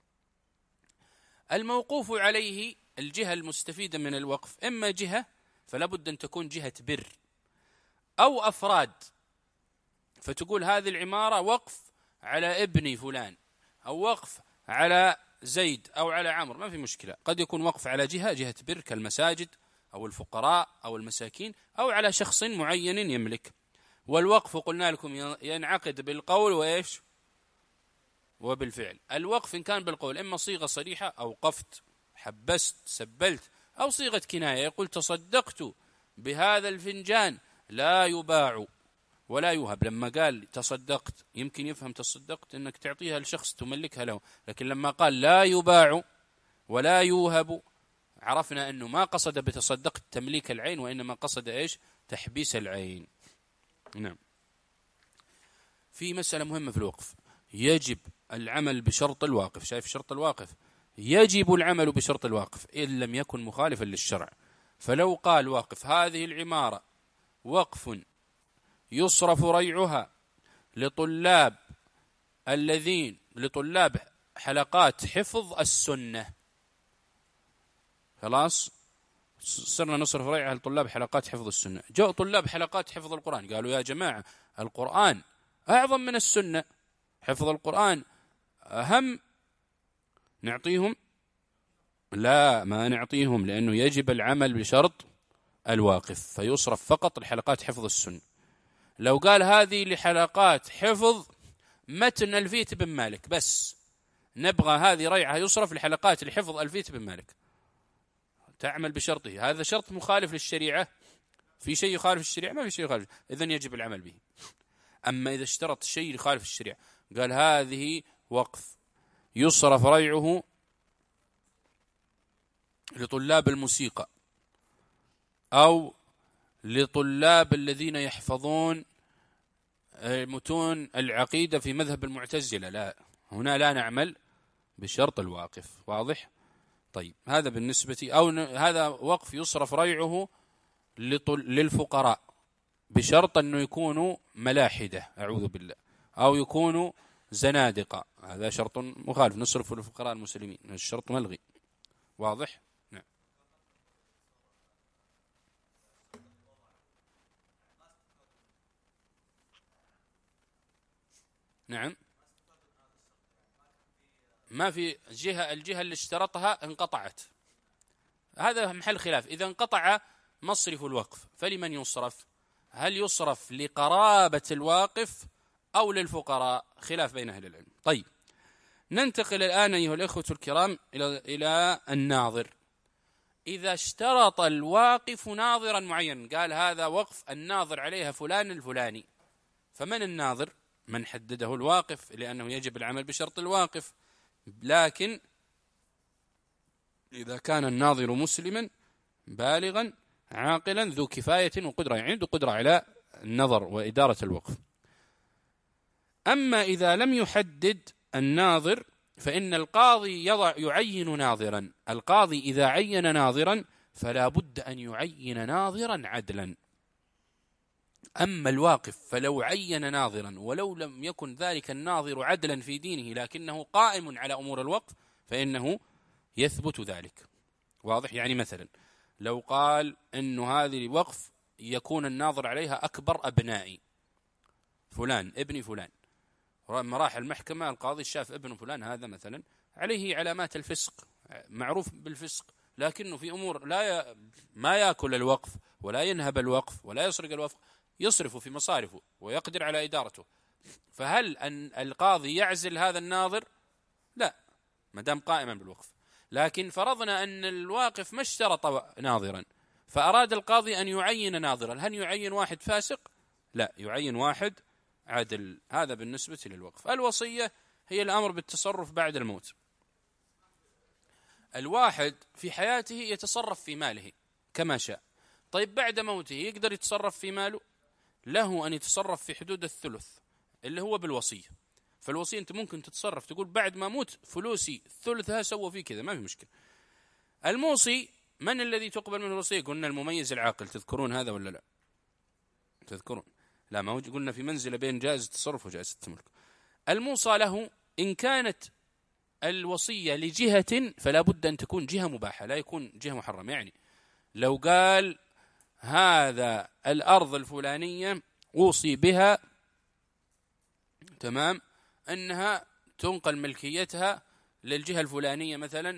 الموقوف عليه الجهة المستفيدة من الوقف، إما جهة فلا بد أن تكون جهة بر، أو أفراد، فتقول هذه العمارة وقف على ابني فلان، أو وقف على زيد أو على عمرو، ما في مشكلة. قد يكون وقف على جهة جهة بر كالمساجد أو الفقراء أو المساكين، أو على شخص معين يملك. والوقف قلنا لكم ينعقد بالقول وإيش وبالفعل. الوقف إن كان بالقول إما صيغة صريحة أوقفت، حبست، سبلت، أو صيغة كناية يقول تصدقت بهذا الفنجان لا يباع ولا يوهب. لما قال تصدقت يمكن يفهم تصدقت أنك تعطيها لشخص تملكها له، لكن لما قال لا يباع ولا يوهب عرفنا أنه ما قصد بتصدقت تمليك العين، وإنما قصد إيش؟ تحبيس العين. نعم. في مسألة مهمة في الوقف، يجب العمل بشرط الواقف. شايف شرط الواقف؟ يجب العمل بشرط الواقف إن لم يكن مخالفا للشرع. فلو قال واقف هذه العمارة وقف يصرف ريعها لطلاب الذين لطلاب حلقات حفظ السنة. خلاص صرنا نصرف ريعها لطلاب حلقات حفظ السنة. جاء طلاب حلقات حفظ القرآن قالوا يا جماعة القرآن أعظم من السنة، حفظ القرآن أهم، نعطيهم؟ لا، ما نعطيهم، لأنه يجب العمل بشرط الواقف، فيصرف فقط لحلقات حفظ السنة. لو قال هذه لحلقات حفظ متن ألفية بن مالك بس، نبغى هذه ريعها يصرف لحلقات لحفظ ألفية بن مالك، تعمل بشرطه. هذا شرط مخالف للشريعة؟ في شيء يخالف الشريعة؟ ما في شيء يخالف، إذن يجب العمل به. أما إذا اشترط شيء يخالف الشريعة، قال هذه وقف يصرف ريعه لطلاب الموسيقى أو لطلاب الذين يحفظون متون العقيدة في مذهب المعتزلة، لا، هنا لا نعمل بشرط الواقف. واضح؟ طيب هذا بالنسبة، أو هذا وقف يصرف ريعه للفقراء بشرط أنه يكونوا ملاحدة أعوذ بالله، أو يكونوا زنادقة، هذا شرط مخالف، نصرف للفقراء المسلمين، الشرط ملغي. واضح؟ نعم. نعم، ما في جهة، الجهة اللي اشترطها انقطعت، هذا محل خلاف. إذا انقطع مصرف الوقف فلمن يصرف؟ هل يصرف لقرابة الواقف أو للفقراء؟ خلاف بين أهل العلم. طيب ننتقل الآن أيها الإخوة الكرام إلى إلى الناظر. إذا اشترط الواقف ناظرا معين، قال هذا وقف الناظر عليها فلان الفلاني، فمن الناظر؟ من حدده الواقف، لأنه يجب العمل بشرط الواقف. لكن إذا كان الناظر مسلما بالغا عاقلا ذو كفاية وقدرة، يعني عنده قدرة على النظر وإدارة الوقف. أما إذا لم يحدد الناظر فإن القاضي يضع يعين ناظرا. القاضي إذا عين ناظرا فلا بد أن يعين ناظرا عدلا. أما الواقف فلو عين ناظرا ولو لم يكن ذلك الناظر عدلا في دينه لكنه قائم على أمور الوقف فإنه يثبت ذلك. واضح؟ يعني مثلا لو قال إنه هذه الوقف يكون الناظر عليها أكبر أبنائي فلان ابن فلان، لما راح المحكمة القاضي شاف ابن فلان هذا مثلا عليه علامات الفسق، معروف بالفسق، لكنه في أمور لا ي... ما يأكل الوقف ولا ينهب الوقف ولا يسرق الوقف، يصرف في مصارفه ويقدر على إدارته. فهل أن القاضي يعزل هذا الناظر؟ لا، ما دام قائما بالوقف. لكن فرضنا أن الواقف ما اشترط ناظرا، فأراد القاضي أن يعين ناظرا، هل يعين واحد فاسق؟ لا، يعين واحد عدل. هذا بالنسبة للوقف. الوصية هي الأمر بالتصرف بعد الموت. الواحد في حياته يتصرف في ماله كما شاء، طيب بعد موته يقدر يتصرف في ماله؟ له أن يتصرف في حدود الثلث اللي هو بالوصية. فالوصية أنت ممكن تتصرف تقول بعد ما موت فلوسي ثلثها سوى فيه كذا، ما في مشكلة. الموصي من الذي تقبل منه الوصية؟ قلنا المميز العاقل، تذكرون هذا ولا لا؟ تذكرون؟ لا، ما هو قلنا في منزلة بين جائز التصرف وجائز التملك. الموصى له إن كانت الوصية لجهة فلا بد أن تكون جهة مباحة، لا يكون جهة محرمة. يعني لو قال هذا الأرض الفلانية أوصي بها، تمام، أنها تنقل ملكيتها للجهة الفلانية مثلا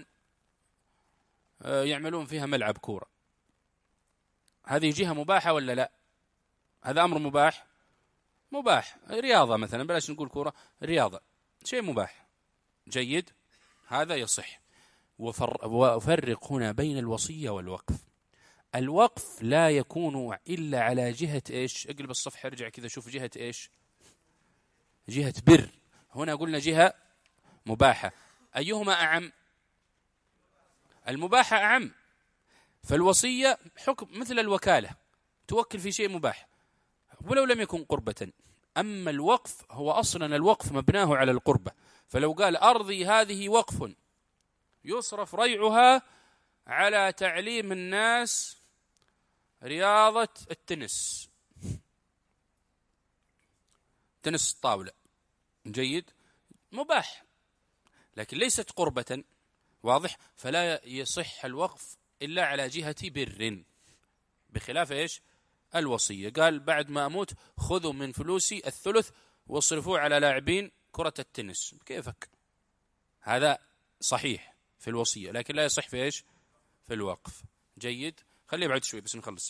يعملون فيها ملعب كورة، هذه جهة مباحة ولا لا؟ هذا أمر مباح، مباح. رياضة مثلا، بلاش نقول كورة، رياضة شيء مباح جيد، هذا يصح. وفرق هنا بين الوصية والوقف. الوقف لا يكون إلا على جهة إيش؟ اقلب الصفحة ارجع كذا شوف جهة إيش؟ جهة بر. هنا قلنا جهة مباحة، أيهما أعم؟ المباحة أعم. فالوصية حكم مثل الوكالة، توكل في شيء مباح ولو لم يكن قربة. أما الوقف هو أصلا الوقف مبناه على القربة، فلو قال أرضي هذه وقف يصرف ريعها على تعليم الناس رياضة التنس تنس الطاولة، جيد، مباح لكن ليست قربة، واضح، فلا يصح الوقف إلا على جهة بر، بخلاف إيش الوصية. قال بعد ما أموت خذوا من فلوسي الثلث واصرفوه على لاعبين كرة التنس، كيفك، هذا صحيح في الوصية لكن لا يصح في إيش في الوقف. جيد، خليه بعد شوي بس نخلص.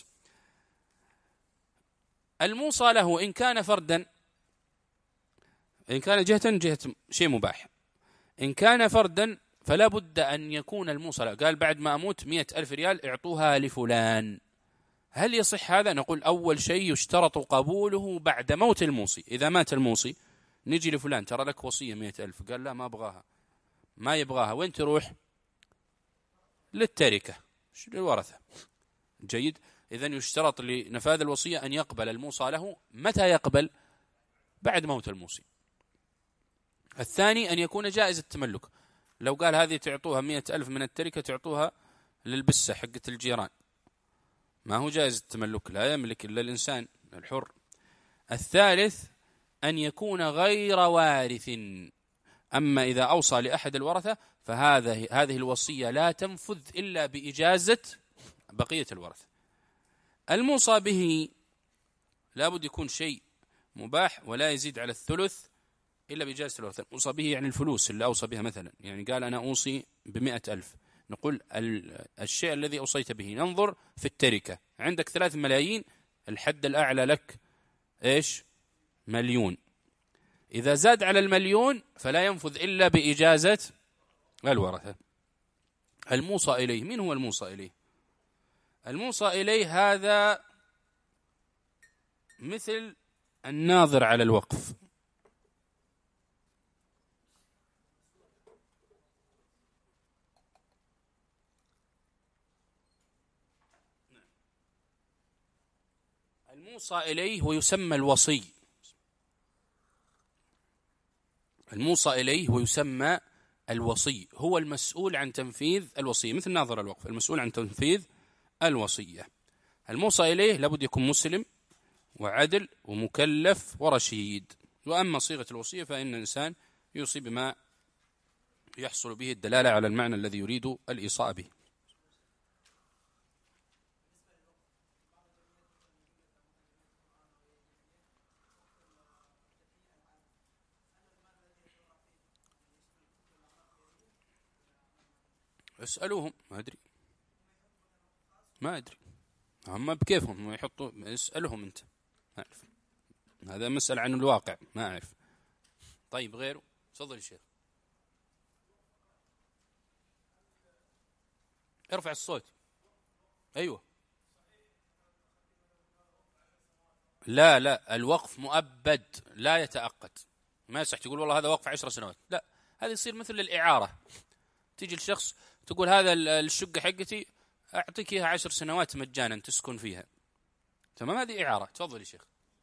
الموصى له إن كان فردا، إن كان جهة جهة شيء مباح، إن كان فردا فلا بد أن يكون الموصى له. قال بعد ما أموت مئة ألف ريال اعطوها لفلان، هل يصح هذا؟ نقول أول شيء يشترط قبوله بعد موت الموصي. إذا مات الموصي نجي لفلان ترى لك وصية مئة ألف، قال لا ما أبغاها، ما يبغاها، وين تروح؟ للتركة، للورثة. جيد، إذن يشترط لنفاذ الوصية أن يقبل الموصى له. متى يقبل؟ بعد موت الموصي. الثاني أن يكون جائز التملك، لو قال هذه تعطوها مئة ألف من التركة تعطوها للبسة حقة الجيران، ما هو جائز التملك، لا يملك إلا الإنسان الحر. الثالث أن يكون غير وارث، أما إذا أوصى لأحد الورثة فهذا هذه الوصية لا تنفذ إلا بإجازة بقية الورثة. الموصى به لابد يكون شيء مباح ولا يزيد على الثلث إلا بإجازة الورثة. الموصى به يعني الفلوس اللي أوصى بها، مثلا يعني قال أنا أوصي بمئة ألف، نقول الشيء الذي أوصيت به، ننظر في التركة، عندك ثلاث ملايين، الحد الأعلى لك إيش؟ مليون. إذا زاد على المليون فلا ينفذ إلا بإجازة الورثة. الموصى إليه، من هو الموصى إليه؟ الموصى إليه هذا مثل الناظر على الوقف، الموصى إليه ويسمى الوصي، الموصى إليه ويسمى الوصي، هو المسؤول عن تنفيذ الوصية، مثل ناظر الوقف المسؤول عن تنفيذ الوصية. الموصى إليه لابد يكون مسلم وعدل ومكلف ورشيد. وأما صيغة الوصية فإن الإنسان يوصي بما يحصل به الدلالة على المعنى الذي يريد الإيصاء به. اسألوهم، ما أدري ما أدري هم بكيفهم يحطوا، اسألهم أنت، ما أعرف، هذا مسألة عن الواقع ما أعرف. طيب غيره، تفضل يا شيخ. ارفع الصوت. أيوة. لا لا، الوقف مؤبد لا يتأقت، ما يصح تقول والله هذا وقف عشر سنوات، لا، هذا يصير مثل الإعارة، تيجي الشخص تقول هذا الشقة حقتي أعطيك إياها عشر سنوات مجانا تسكن فيها، تمام، هذه إعارة. تفضل يا شيخ.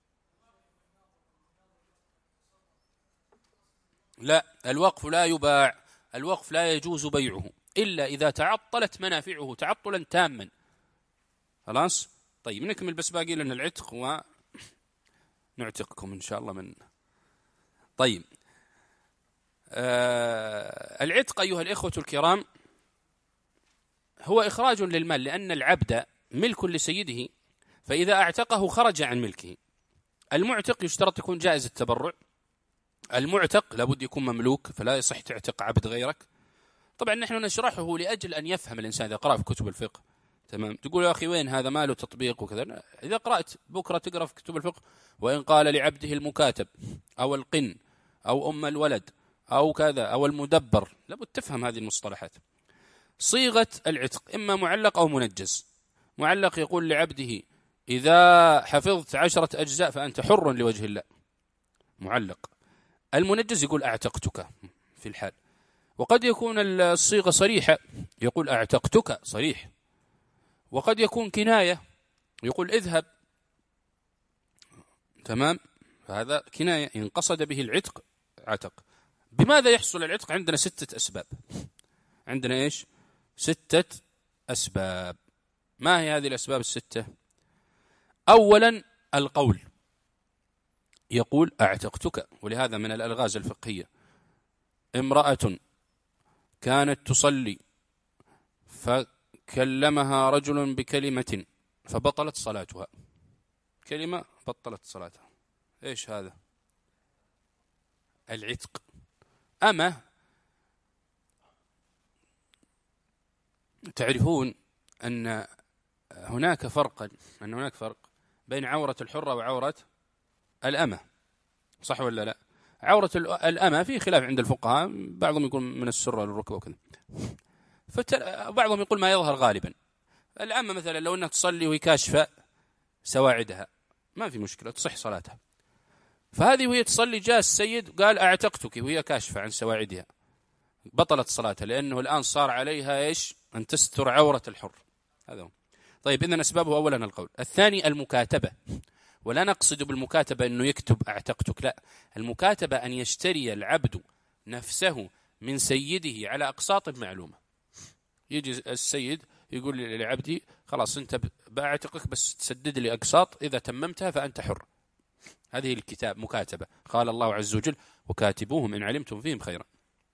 لا، الوقف لا يباع، الوقف لا يجوز بيعه إلا إذا تعطلت منافعه تعطلا تاما. خلاص، طيب نكمل بس باقي لنا العتق ونعتقكم إن شاء الله من. طيب آه العتق أيها الإخوة الكرام هو إخراج للمال، لأن العبد ملك لسيده، فإذا أعتقه خرج عن ملكه. المعتق يشترط يكون جائز التبرع، المعتق لابد يكون مملوك، فلا يصح تعتق عبد غيرك. طبعا نحن نشرحه لأجل أن يفهم الإنسان إذا قرأ في كتب الفقه، تمام، تقول يا أخي وين هذا ماله تطبيق وكذا. إذا قرأت بكرة تقرأ في كتب الفقه وإن قال لعبده المكاتب أو القن أو أم الولد أو كذا أو المدبر، لابد تفهم هذه المصطلحات. صيغة العتق إما معلق أو منجز. معلق يقول لعبده إذا حفظت عشرة أجزاء فأنت حر لوجه الله، معلق. المنجز يقول أعتقتك في الحال. وقد يكون الصيغة صريحة يقول أعتقتك صريح، وقد يكون كناية يقول اذهب، تمام، فهذا كناية إن قصد به العتق عتق. بماذا يحصل العتق؟ عندنا ستة أسباب، عندنا إيش؟ ستة أسباب. ما هي هذه الأسباب الستة؟ أولا القول، يقول أعتقتك. ولهذا من الألغاز الفقهية امرأة كانت تصلي فكلمها رجل بكلمة فبطلت صلاتها، كلمة بطلت صلاتها. إيش هذا؟ العتق. أما تعرفون أن هناك فرقا أن هناك فرق بين عورة الحرة وعورة الأمة، صح ولا لا؟ عورة الأمة في خلاف عند الفقهاء، بعضهم يقول من السرة للركبة وكذا، فبعضهم يقول ما يظهر غالبا. الأمة مثلا لو أنها تصلي وهي كاشفة سواعدها ما في مشكلة، تصح صلاتها. فهذه وهي تصلي جاء السيد قال أعتقتك وهي كاشفة عن سواعدها، بطلت صلاتها، لأنه الآن صار عليها إيش؟ أن تستر عورة الحر. هذا هو. طيب إذن أسبابه أولا القول. الثاني المكاتبة، ولا نقصد بالمكاتبة أنه يكتب أعتقتك، لا، المكاتبة أن يشتري العبد نفسه من سيده على أقساط معلومة. يجي السيد يقول لعبدي خلاص أنت بأعتقك بس تسدد لي أقساط، إذا تممتها فأنت حر. هذه الكتاب مكاتبة. قال الله عز وجل وكاتبوهم إن علمتم فيهم خيرا.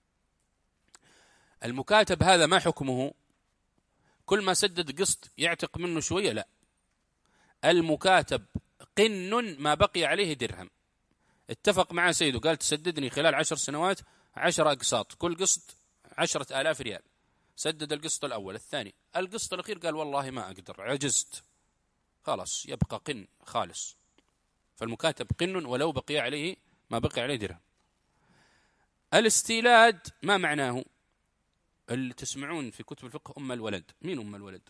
المكاتب هذا ما حكمه؟ كل ما سدد قسط يعتق منه شوية؟ لا، المكاتب قن ما بقي عليه درهم، اتفق مع سيده قال تسددني خلال عشر سنوات عشر أقساط، كل قسط عشرة آلاف ريال، سدد القسط الأول، الثاني، القسط الأخير قال والله ما أقدر عجزت، خلاص يبقى قن خالص. فالمكاتب قن ولو بقي عليه ما بقي عليه درهم. الاستيلاد ما معناه؟ اللي تسمعون في كتب الفقه أم الولد. مين أم الولد؟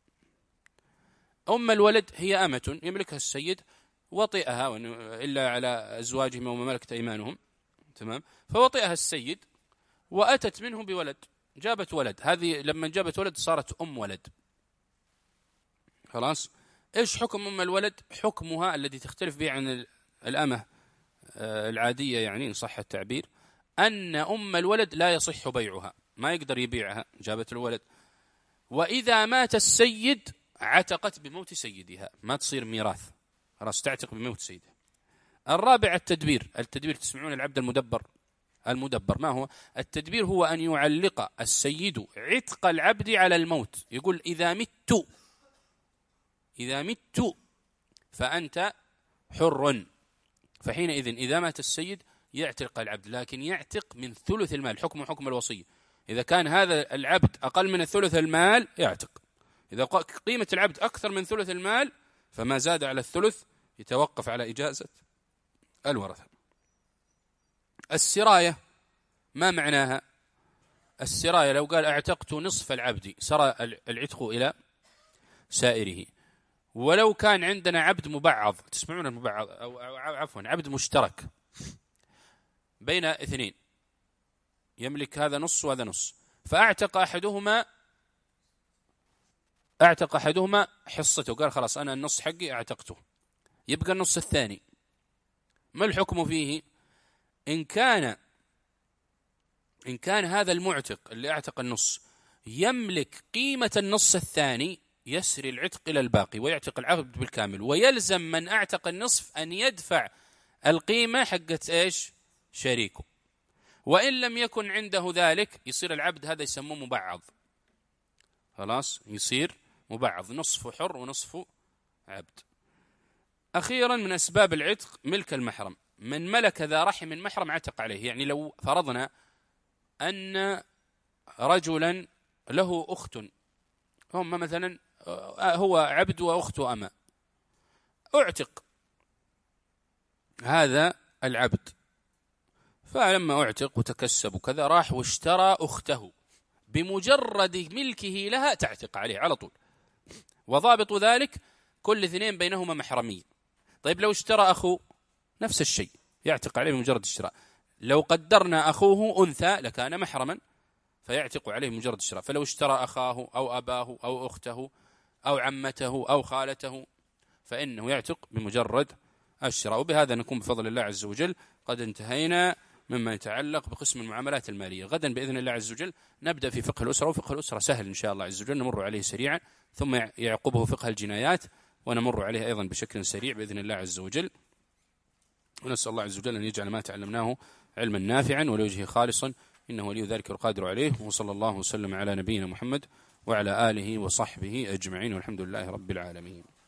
أم الولد هي أمة يملكها السيد وطئها إلا على أزواجهم وما ملكت أيمانهم، تمام؟ فوطئها السيد وأتت منه بولد، جابت ولد، هذه لما جابت ولد صارت أم ولد. خلاص. إيش حكم أم الولد؟ حكمها الذي تختلف به عن الأمة العادية، يعني إن صح التعبير، أن أم الولد لا يصح بيعها، ما يقدر يبيعها، جابت الولد. وإذا مات السيد عتقت بموت سيدها، ما تصير ميراث، خلاص تعتق بموت سيدها. الرابع التدبير. التدبير تسمعون العبد المدبر. المدبر ما هو؟ التدبير هو أن يعلق السيد عتق العبد على الموت، يقول إذا مت إذا مت فأنت حر. فحينئذ إذا مات السيد يعتق العبد، لكن يعتق من ثلث المال، حكم حكم الوصية. إذا كان هذا العبد أقل من ثلث المال يعتق، إذا قيمة العبد أكثر من ثلث المال فما زاد على الثلث يتوقف على إجازة الورثة. السراية ما معناها؟ السراية لو قال اعتقت نصف العبد سرى العتق إلى سائره. ولو كان عندنا عبد مبعض، تسمعون المبعض، أو عفوا عبد مشترك بين اثنين، يملك هذا نص وهذا نص، فأعتق أحدهما أعتق أحدهما حصته، قال خلاص أنا النص حقي أعتقته، يبقى النص الثاني. ما الحكم فيه؟ إن كان إن كان هذا المعتق اللي أعتق النص يملك قيمة النص الثاني يسري العتق إلى الباقي ويعتق العبد بالكامل، ويلزم من أعتق النصف أن يدفع القيمة حقت إيش؟ شريكه. وإن لم يكن عنده ذلك يصير العبد هذا يسموه مبعض، خلاص يصير مبعض، نصفه حر ونصفه عبد. أخيرا من أسباب العتق ملك المحرم. من ملك ذا رحم محرم عتق عليه. يعني لو فرضنا أن رجلا له أخت، هم مثلا هو عبد وأخته أما، أعتق هذا العبد، فلما أعتق وتكسب وكذا راح واشترى أخته، بمجرد ملكه لها تعتق عليه على طول، وضابط ذلك كل اثنين بينهما محرمية. طيب لو اشترى أخوه نفس الشيء يعتق عليه بمجرد الشراء. لو قدرنا أخوه أنثى لكان محرما فيعتق عليه بمجرد الشراء. فلو اشترى أخاه أو أباه أو أخته أو عمته أو خالته فإنه يعتق بمجرد الشراء. وبهذا نكون بفضل الله عز وجل قد انتهينا مما يتعلق بقسم المعاملات المالية. غدا بإذن الله عز وجل نبدأ في فقه الأسرة، وفقه الأسرة سهل إن شاء الله عز وجل، نمر عليه سريعا، ثم يعقبه فقه الجنايات ونمر عليه أيضا بشكل سريع بإذن الله عز وجل. ونسأل الله عز وجل أن يجعل ما تعلمناه علما نافعا ولوجهه خالصا، إنه ولي ذلك والقادر عليه. وصلى الله وسلم على نبينا محمد وعلى آله وصحبه أجمعين، والحمد لله رب العالمين.